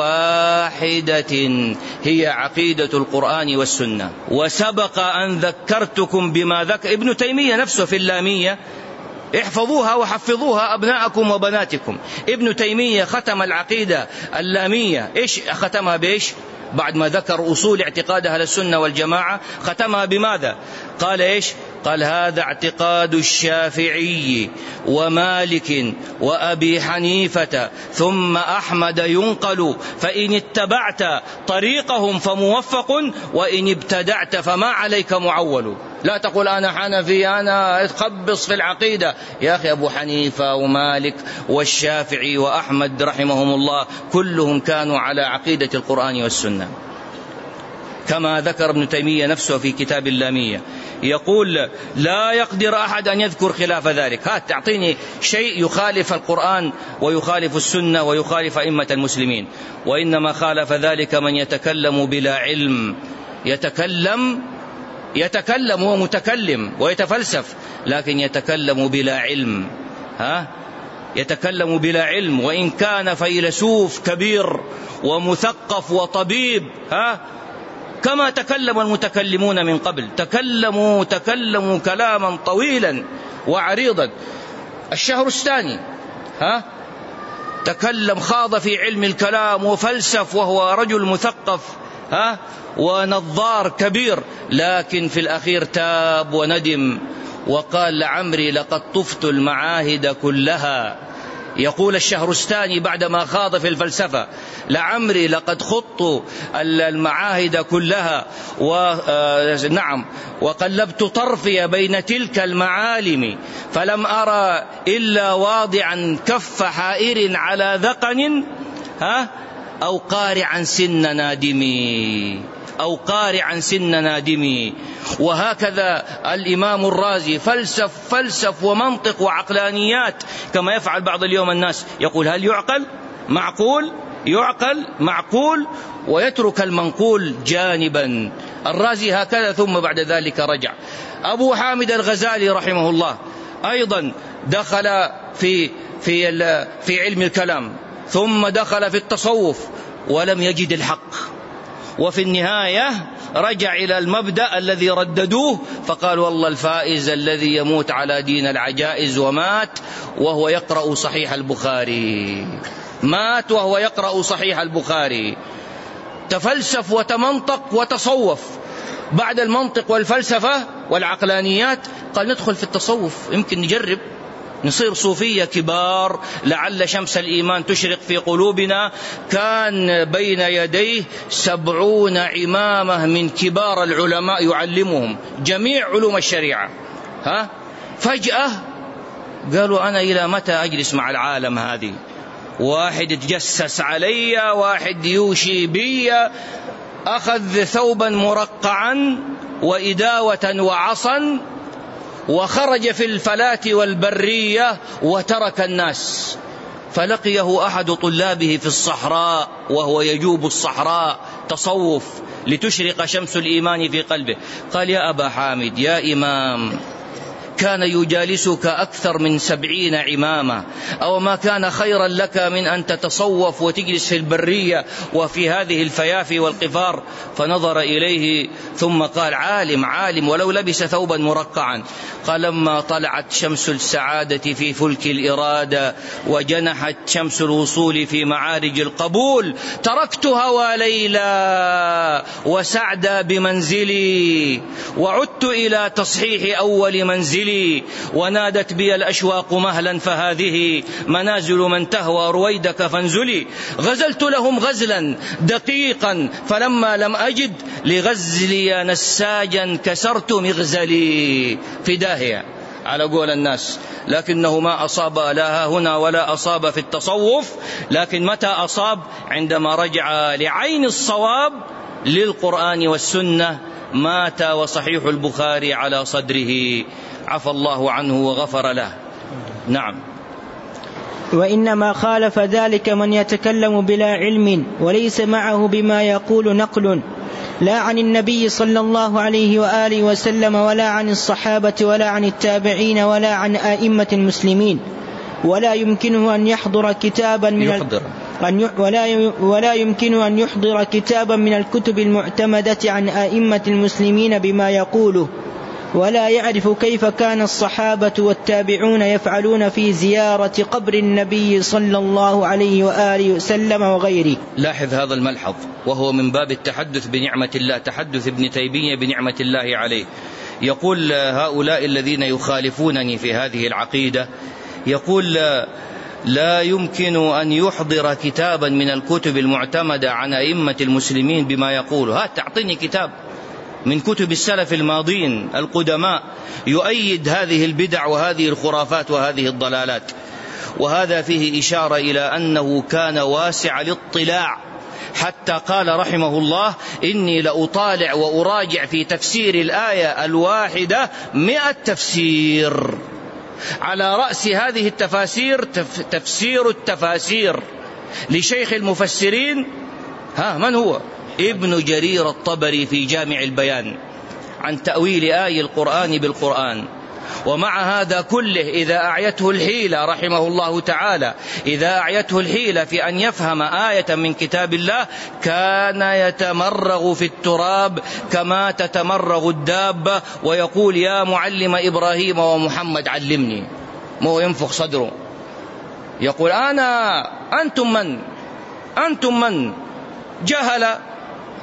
واحدة هي عقيدة القرآن والسنة. وسبق أن ذكرتكم بما ذكر ابن تيمية نفسه في اللامية، احفظوها وحفظوها أبناءكم وبناتكم. ابن تيمية ختم العقيدة اللامية، إيش ختمها بإيش؟ بعد ما ذكر أصول اعتقاد أهل السنة والجماعة ختمها بماذا؟ قال إيش؟ قال هذا اعتقاد الشافعي ومالك وأبي حنيفة ثم أحمد ينقل، فإن اتبعت طريقهم فموفق وإن ابتدعت فما عليك معول. لا تقول أنا حنفي أنا اتخبص في العقيدة، يا أخي أبو حنيفة ومالك والشافعي وأحمد رحمهم الله كلهم كانوا على عقيدة القرآن والسنة، كما ذكر ابن تيمية نفسه في كتاب اللامية. يقول لا يقدر أحد أن يذكر خلاف ذلك. هات تعطيني شيء يخالف القرآن ويخالف السنة ويخالف أئمة المسلمين. وإنما خالف ذلك من يتكلم بلا علم، يتكلم هو متكلم ويتفلسف، لكن يتكلم بلا علم. يتكلم بلا علم، وإن كان فيلسوف كبير ومثقف وطبيب كما تكلم المتكلمون من قبل، تكلموا كلاما طويلا وعريضا. الشهرستاني تكلم خاض في علم الكلام وفلسف وهو رجل مثقف ونظار كبير، لكن في الأخير تاب وندم وقال: لعمري لقد طفت المعاهد كلها. يقول الشهرستاني بعدما خاض في الفلسفة: لعمري لقد خضت المعاهد كلها نعم، وقلبت طرفي بين تلك المعالم، فلم أرى إلا واضعا كف حائر على ذقن أو قارعا سن نادمي، أو قارعا سن نادمي. وهكذا الإمام الرازي فلسف ومنطق وعقلانيات كما يفعل بعض اليوم الناس، يقول: هل يعقل؟ معقول؟ يعقل؟ معقول؟ ويترك المنقول جانبا. الرازي هكذا، ثم بعد ذلك رجع. أبو حامد الغزالي رحمه الله أيضا دخل في علم الكلام، ثم دخل في التصوف ولم يجد الحق، وفي النهاية رجع إلى المبدأ الذي رددوه، فقال: والله الفائز الذي يموت على دين العجائز. ومات وهو يقرأ صحيح البخاري، مات وهو يقرأ صحيح البخاري. تفلسف وتمنطق وتصوف. بعد المنطق والفلسفة والعقلانيات قال: ندخل في التصوف، يمكن نجرب نصير صوفية كبار، لعل شمس الإيمان تشرق في قلوبنا. كان بين يديه 70 عمامة من كبار العلماء يعلمهم جميع علوم الشريعة. فجأة قالوا: أنا إلى متى أجلس مع العالم هذه؟ واحد يتجسس علي، واحد يوشي بي، أخذ ثوبا مرقعا وإداوة وعصا وخرج في الفلاة والبرية وترك الناس. فلقيه أحد طلابه في الصحراء وهو يجوب الصحراء تصوف لتشرق شمس الإيمان في قلبه. قال: يا أبا حامد، يا إمام، كان يجالسك أكثر من 70 عمامة، أو ما كان خيرا لك من أن تتصوف وتجلس في البرية وفي هذه الفيافي والقفار؟ فنظر إليه ثم قال: عالم ولو لبس ثوبا مرقعا. قال: لما طلعت شمس السعادة في فلك الإرادة وجنحت شمس الوصول في معارج القبول، تركت هوى ليلى وسعد بمنزلي، وعدت إلى تصحيح أول منزلي، ونادت بي الأشواق مهلا، فهذه منازل من تهوى رويدك فانزلي. غزلت لهم غزلا دقيقا، فلما لم أجد لغزلي نساجا كسرت مغزلي. في داهية على قول الناس، لكنه ما أصاب لا هنا ولا أصاب في التصوف. لكن متى أصاب؟ عندما رجع لعين الصواب للقرآن والسنة. مات وصحيح البخاري على صدره، عفى الله عنه وغفر له. نعم. وإنما خالف ذلك من يتكلم بلا علم وليس معه بما يقول نقل، لا عن النبي صلى الله عليه وآله وسلم، ولا عن الصحابة، ولا عن التابعين، ولا عن آئمة المسلمين. ولا يمكنه أن يحضر كتابا من الكتب المعتمدة عن آئمة المسلمين بما يقوله، ولا يعرف كيف كان الصحابة والتابعون يفعلون في زيارة قبر النبي صلى الله عليه وآله وسلم وغيره. لاحظ هذا الملحظ، وهو من باب التحدث بنعمة الله، تحدث ابن تيمية بنعمة الله عليه. يقول: هؤلاء الذين يخالفونني في هذه العقيدة، يقول: لا يمكن أن يحضر كتابا من الكتب المعتمدة عن أئمة المسلمين بما يقول. تعطيني كتاب من كتب السلف الماضين القدماء يؤيد هذه البدع وهذه الخرافات وهذه الضلالات. وهذا فيه إشارة إلى أنه كان واسع الاطلاع، حتى قال رحمه الله: إني لأطالع وأراجع في تفسير الآية الواحدة 100 تفسير. على رأس هذه التفاسير تفسير التفاسير لشيخ المفسرين، من هو؟ ابن جرير الطبري في جامع البيان عن تأويل آي القرآن بالقرآن. ومع هذا كله إذا أعيته الحيلة رحمه الله تعالى، إذا أعيته الحيلة في أن يفهم آية من كتاب الله، كان يتمرغ في التراب كما تتمرغ الدابة، ويقول: يا معلم إبراهيم ومحمد علمني. مو ينفخ صدره، يقول: أنتم من؟ جهل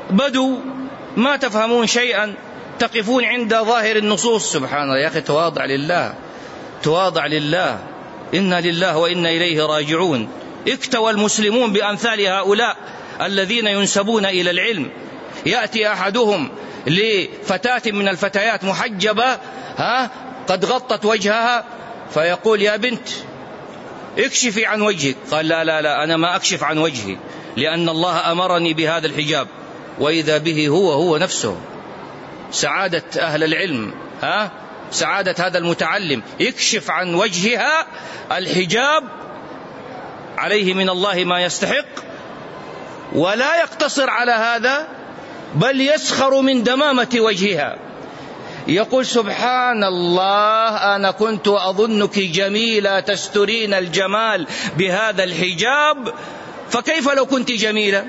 بدو ما تفهمون شيئا، تقفون عند ظاهر النصوص. سبحان الله يا أخي، تواضع لله، تواضع لله. إنا لله وإنا إليه راجعون. اكتوى المسلمون بأمثال هؤلاء الذين ينسبون إلى العلم. يأتي أحدهم لفتاة من الفتيات محجبة قد غطت وجهها، فيقول يا بنت اكشفي عن وجهك. قال لا لا لا، أنا ما أكشف عن وجهي، لأن الله أمرني بهذا الحجاب. وإذا به هو نفسه. سعادة أهل العلم، سعادة هذا المتعلم، يكشف عن وجهها، الحجاب عليه من الله ما يستحق، ولا يقتصر على هذا بل يسخر من دمامة وجهها. يقول سبحان الله، أنا كنت أظنك جميلة تسترين الجمال بهذا الحجاب، فكيف لو كنت جميلة؟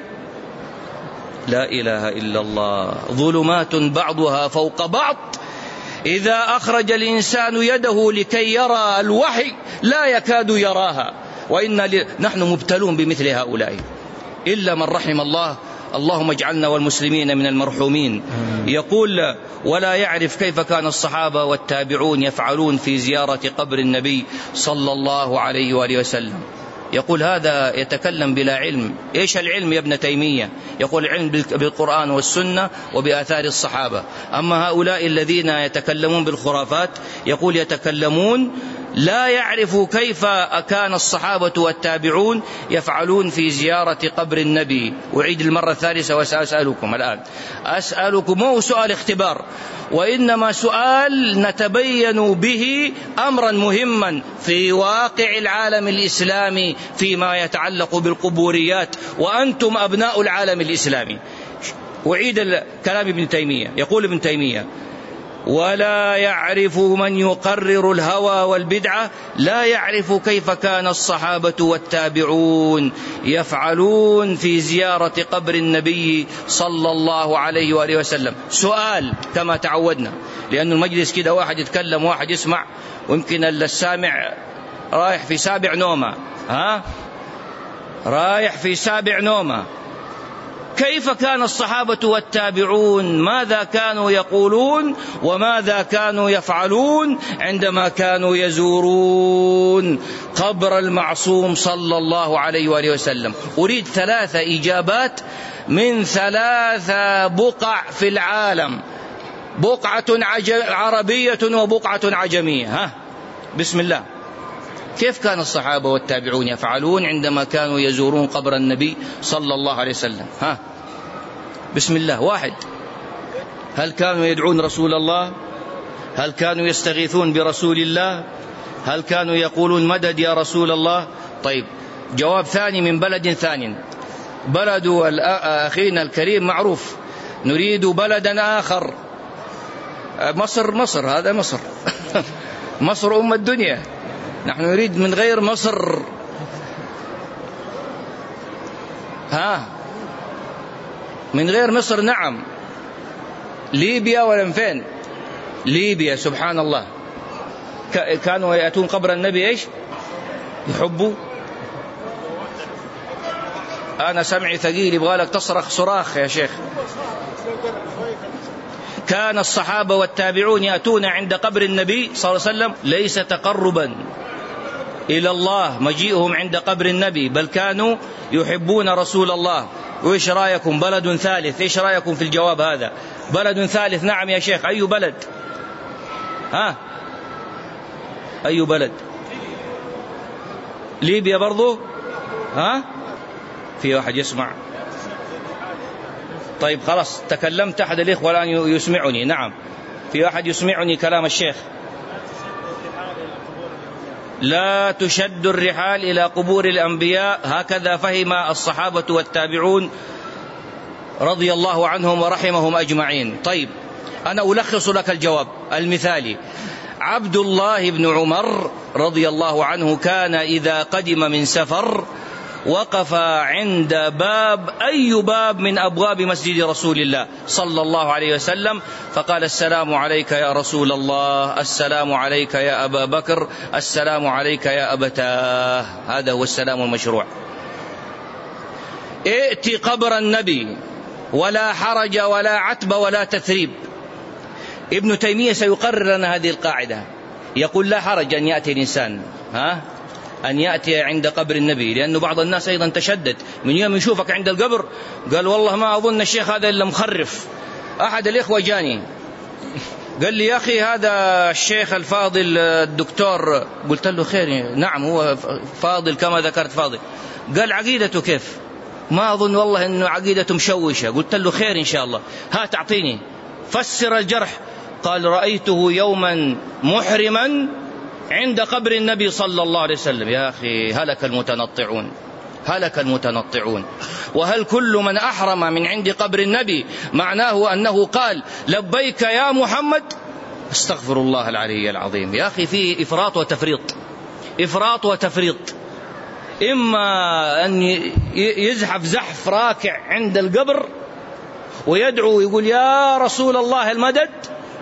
لا إله إلا الله. ظلمات بعضها فوق بعض، إذا أخرج الإنسان يده لكي يرى الوحي لا يكاد يراها. نحن مبتلون بمثل هؤلاء إلا من رحم الله. اللهم اجعلنا والمسلمين من المرحومين. يقول ولا يعرف كيف كان الصحابة والتابعون يفعلون في زيارة قبر النبي صلى الله عليه وآله وسلم. يقول هذا يتكلم بلا علم. إيش العلم يا ابن تيمية؟ يقول العلم بالقرآن والسنة وبآثار الصحابة. أما هؤلاء الذين يتكلمون بالخرافات، يقول يتكلمون لا يعرفوا كيف كان الصحابة والتابعون يفعلون في زيارة قبر النبي. أعيد المرة الثالثة وسأسألكم الآن، أسألكم مو سؤال اختبار، وإنما سؤال نتبين به أمرا مهما في واقع العالم الإسلامي فيما يتعلق بالقبوريات، وأنتم أبناء العالم الإسلامي. أعيد كلام ابن تيمية. يقول ابن تيمية ولا يعرف من يقرر الهوى والبدعة، لا يعرف كيف كان الصحابة والتابعون يفعلون في زيارة قبر النبي صلى الله عليه وآله وسلم. سؤال كما تعودنا، لأن المجلس كده واحد يتكلم واحد يسمع، ويمكن السامع رايح في سابع نومة، رايح في سابع نومة. كيف كان الصحابة والتابعون؟ ماذا كانوا يقولون وماذا كانوا يفعلون عندما كانوا يزورون قبر المعصوم صلى الله عليه وآله وسلم؟ أريد 3 إجابات من 3 بقع في العالم، بقعة عربية وبقعة عجمية. بسم الله. كيف كان الصحابة والتابعون يفعلون عندما كانوا يزورون قبر النبي صلى الله عليه وسلم؟ بسم الله. 1. هل كانوا يدعون رسول الله؟ هل كانوا يستغيثون برسول الله؟ هل كانوا يقولون مدد يا رسول الله؟ طيب، جواب ثاني من بلد ثاني. بلد أخينا الكريم معروف، نريد بلدا آخر. مصر هذا مصر مصر أم الدنيا، نحن نريد من غير مصر. من غير مصر. نعم، ليبيا ولا فين؟ ليبيا. سبحان الله. كانوا يأتون قبر النبي إيش؟ يحبوا. أنا سمعي ثقيل، يبغالك تصرخ صراخ يا شيخ. كان الصحابة والتابعون يأتون عند قبر النبي صلى الله عليه وسلم ليس تقربا إلى الله مجيئهم عند قبر النبي، بل كانوا يحبون رسول الله. وإيش رأيكم؟ بلد ثالث. إيش رأيكم في الجواب هذا؟ بلد ثالث. نعم يا شيخ. أي بلد؟ أي بلد؟ ليبيا برضو؟ في واحد يسمع؟ طيب خلاص، تكلمت، أحد الإخوة الآن يسمعني. نعم، في واحد يسمعني كلام الشيخ. لا تشد الرحال إلى قبور الأنبياء، هكذا فهم الصحابة والتابعون رضي الله عنهم ورحمهم أجمعين. طيب، أنا ألخص لك الجواب المثالي. عبد الله بن عمر رضي الله عنه كان إذا قدم من سفر وقف عند أي باب من أبواب مسجد رسول الله صلى الله عليه وسلم، فقال السلام عليك يا رسول الله، السلام عليك يا أبا بكر، السلام عليك يا أبتاه. هذا هو السلام المشروع. ائت قبر النبي ولا حرج ولا عتب ولا تثريب. ابن تيمية سيقرر لنا هذه القاعدة، يقول لا حرج أن يأتي الإنسان أن يأتي عند قبر النبي، لأنه بعض الناس أيضا تشدد من يوم يشوفك عند القبر قال والله ما أظن الشيخ هذا إلا مخرف. أحد الإخوة جاني قال لي يا أخي هذا الشيخ الفاضل الدكتور، قلت له خير، نعم هو فاضل كما ذكرت فاضل. قال عقيدته كيف؟ ما أظن والله أنه عقيدته مشوشة. قلت له خير إن شاء الله، هات أعطيني فسر الجرح. قال رأيته يوما محرما عند قبر النبي صلى الله عليه وسلم. يا أخي هلك المتنطعون، هلك المتنطعون. وهل كل من أحرم من عند قبر النبي معناه أنه قال لبيك يا محمد؟ استغفر الله العلي العظيم. يا أخي فيه إفراط وتفريط، إفراط وتفريط. إما أن يزحف زحف راكع عند القبر ويدعو ويقول يا رسول الله المدد،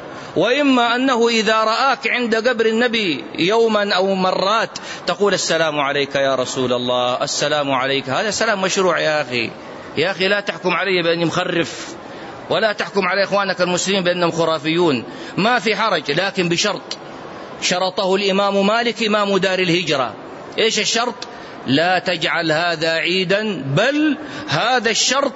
وإما أنه إذا رآك عند قبر النبي يوما أو مرات تقول السلام عليك يا رسول الله، السلام عليك. هذا سلام مشروع يا أخي. يا أخي لا تحكم علي بأني مخرف، ولا تحكم على إخوانك المسلمين بأنهم خرافيون. ما في حرج، لكن بشرط شرطه الإمام مالك إمام دار الهجرة. إيش الشرط؟ لا تجعل هذا عيدا، بل هذا الشرط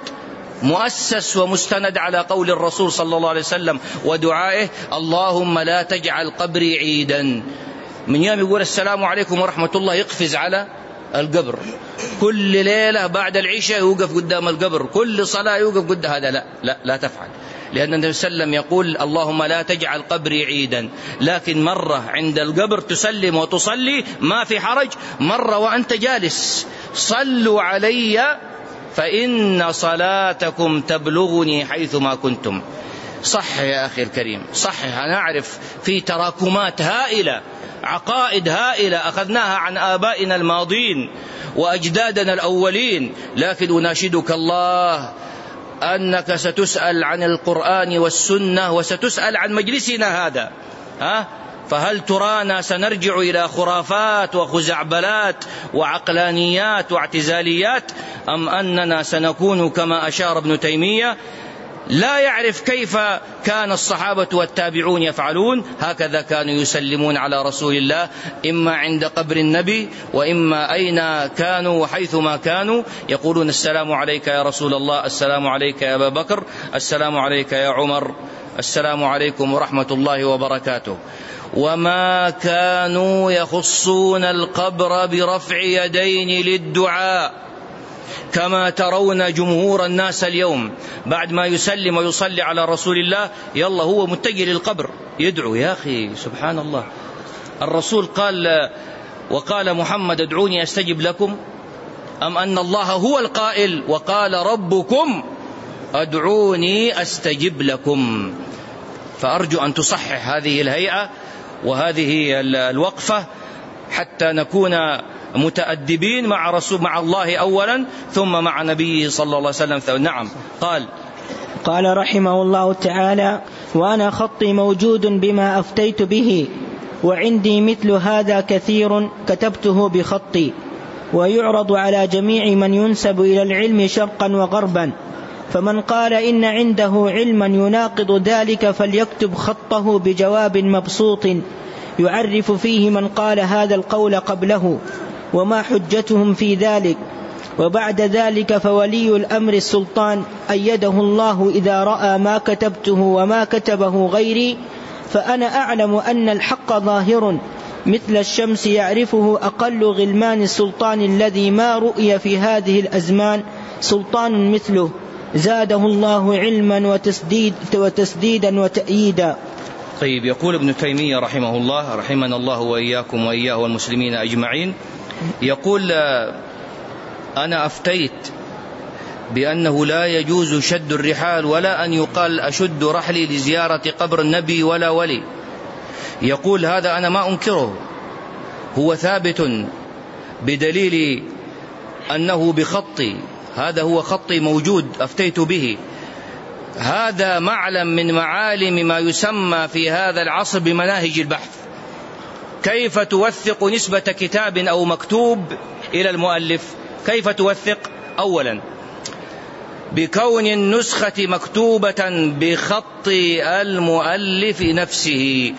مؤسس ومستند على قول الرسول صلى الله عليه وسلم ودعائه اللهم لا تجعل قبري عيدا. من يوم يقول السلام عليكم ورحمة الله يقفز على القبر، كل ليلة بعد العشاء يوقف قدام القبر، كل صلاة يوقف قدام. هذا لا تفعل، لأن النبي صلى الله عليه وسلم يقول اللهم لا تجعل قبري عيدا. لكن مرة عند القبر تسلم وتصلي ما في حرج، مرة وأنت جالس صلوا علي فإن صلاتكم تبلغني حيثما كنتم. صح يا أخي الكريم، صح. أنا أعرف في تراكمات هائلة، عقائد هائلة أخذناها عن آبائنا الماضين وأجدادنا الأولين، لكن أناشدك الله أنك ستسأل عن القرآن والسنة، وستسأل عن مجلسنا هذا. فهل ترانا سنرجع إلى خرافات وخزعبلات وعقلانيات واعتزاليات، أم أننا سنكون كما أشار ابن تيمية لا يعرف كيف كان الصحابة والتابعون يفعلون؟ هكذا كانوا يسلمون على رسول الله، إما عند قبر النبي وإما أين كانوا وحيثما كانوا، يقولون السلام عليك يا رسول الله، السلام عليك يا أبا بكر، السلام عليك يا عمر، السلام عليكم ورحمة الله وبركاته. وما كانوا يخصون القبر برفع يدين للدعاء كما ترون جمهور الناس اليوم، بعد ما يسلم ويصلي على رسول الله يلا هو متجه للقبر يدعو. يا أخي سبحان الله، الرسول قال وقال محمد ادعوني أستجب لكم، أم أن الله هو القائل وقال ربكم ادعوني أستجب لكم؟ فأرجو أن تصحح هذه الهيئة وهذه الوقفة حتى نكون متأدبين مع الله أولا ثم مع نبيه صلى الله عليه وسلم. نعم. قال رحمه الله تعالى: وأنا خطي موجود بما أفتيت به، وعندي مثل هذا كثير كتبته بخطي، ويعرض على جميع من ينسب إلى العلم شرقا وغربا، فمن قال إن عنده علما يناقض ذلك فليكتب خطه بجواب مبسوط يعرف فيه من قال هذا القول قبله وما حجتهم في ذلك. وبعد ذلك فولي الأمر السلطان أيده الله إذا رأى ما كتبته وما كتبه غيري، فأنا أعلم أن الحق ظاهر مثل الشمس يعرفه أقل غلمان السلطان الذي ما رؤي في هذه الأزمان سلطان مثله، زاده الله علما وتسديدا وتأييدا. طيب، يقول ابن تيمية رحمه الله، رحمنا الله وإياكم وإياه والمسلمين أجمعين، يقول أنا أفتيت بأنه لا يجوز شد الرحال ولا أن يقال أشد رحلي لزيارة قبر النبي ولا ولي. يقول هذا أنا ما أنكره، هو ثابت بدليل أنه بخطي، هذا هو خطي موجود أفتيت به. هذا معلم من معالم ما يسمى في هذا العصر بمناهج البحث. كيف توثق نسبة كتاب أو مكتوب إلى المؤلف؟ كيف توثق؟ أولا بكون النسخة مكتوبة بخط المؤلف نفسه.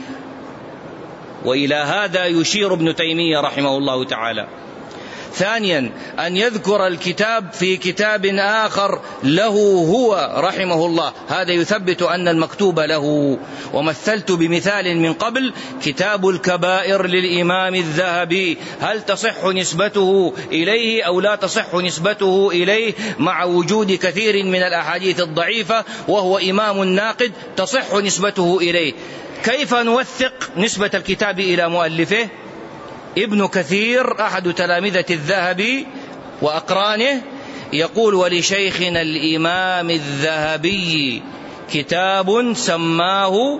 وإلى هذا يشير ابن تيمية رحمه الله تعالى. ثانيا أن يذكر الكتاب في كتاب آخر له هو رحمه الله، هذا يثبت أن المكتوب له. ومثلت بمثال من قبل كتاب الكبائر للإمام الذهبي، هل تصح نسبته إليه أو لا تصح نسبته إليه؟ مع وجود كثير من الأحاديث الضعيفة وهو إمام ناقد تصح نسبته إليه. كيف نوثق نسبة الكتاب إلى مؤلفه؟ ابن كثير أحد تلامذة الذهبي وأقرانه يقول: ولشيخنا الإمام الذهبي كتاب سماه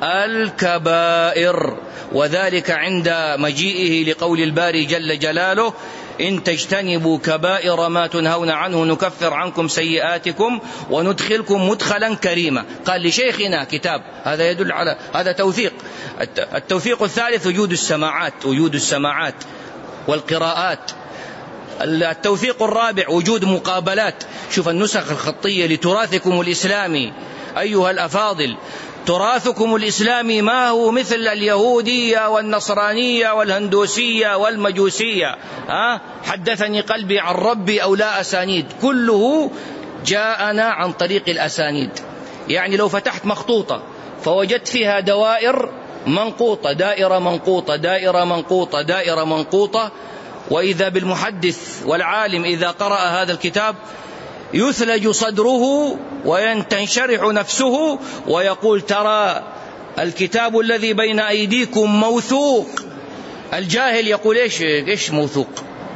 الكبائر، وذلك عند مجيئه لقول الباري جل جلاله: إن تجتنبوا كبائر ما تنهون عنه نكفر عنكم سيئاتكم وندخلكم مدخلا كريما. قال لشيخنا كتاب، هذا يدل على هذا توثيق. التوثيق الثالث وجود السماعات والقراءات. التوثيق الرابع وجود مقابلات. شوف النسخ الخطية لتراثكم الإسلامي أيها الأفاضل، تراثكم الإسلامي ما هو مثل اليهودية والنصرانية والهندوسية والمجوسية، حدثني قلبي عن ربي أو لا أسانيد، كله جاءنا عن طريق الأسانيد. يعني لو فتحت مخطوطة فوجدت فيها دوائر منقوطة، دائرة منقوطة، دائرة منقوطة، دائرة منقوطة، وإذا بالمحدث والعالم إذا قرأ هذا الكتاب يثلج صدره وينشرح نفسه ويقول: ترى الكتاب الذي بين أيديكم موثوق. الجاهل يقول: إيش موثوق؟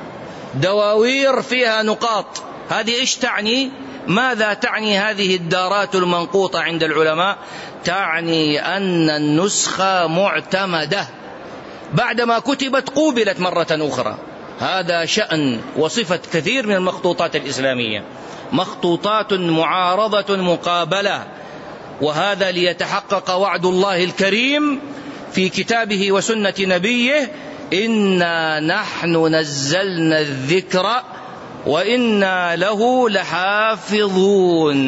دواوير فيها نقاط، هذه إيش تعني؟ ماذا تعني هذه الدارات المنقوطة عند العلماء؟ تعني أن النسخة معتمدة، بعدما كتبت قوبلت مرة أخرى. هذا شأن وصفة كثير من المخطوطات الإسلامية، مخطوطات معارضة مقابلة، وهذا ليتحقق وعد الله الكريم في كتابه وسنة نبيه: إنا نحن نزلنا الذكر وإنا له لحافظون.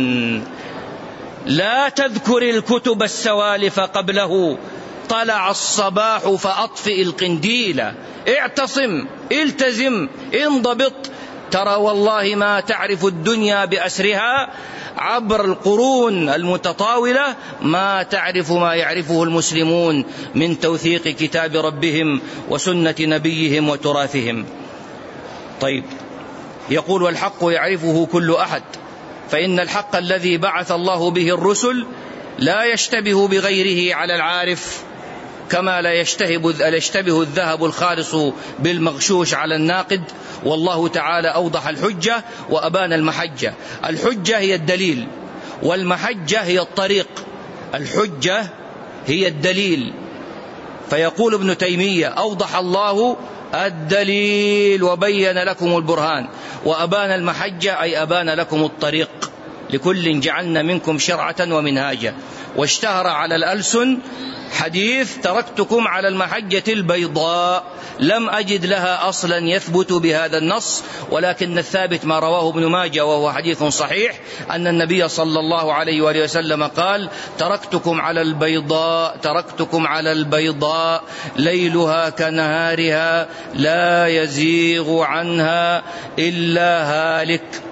لا تذكر الكتب السوالف قبله، طلع الصباح فأطفئ القنديل، اعتصم، التزم، انضبط. ترى والله ما تعرف الدنيا بأسرها عبر القرون المتطاولة ما تعرف ما يعرفه المسلمون من توثيق كتاب ربهم وسنة نبيهم وتراثهم. طيب، يقول: والحق يعرفه كل أحد، فإن الحق الذي بعث الله به الرسل لا يشتبه بغيره على العارف، كما لا يشتبه الذهب الخالص بالمغشوش على الناقد. والله تعالى أوضح الحجة وأبان المحجة. الحجة هي الدليل، والمحجة هي الطريق. الحجة هي الدليل، فيقول ابن تيمية: أوضح الله الدليل وبين لكم البرهان، وأبان المحجة أي أبان لكم الطريق، لكل جعلنا منكم شرعة ومنهاجا. واشتهر على الألسن حديث: تركتكم على المحجة البيضاء، لم أجد لها أصلا يثبت بهذا النص، ولكن الثابت ما رواه ابن ماجه وهو حديث صحيح أن النبي صلى الله عليه وآله وسلم قال: تركتكم على البيضاء، تركتكم على البيضاء ليلها كنهارها لا يزيغ عنها إلا هالك.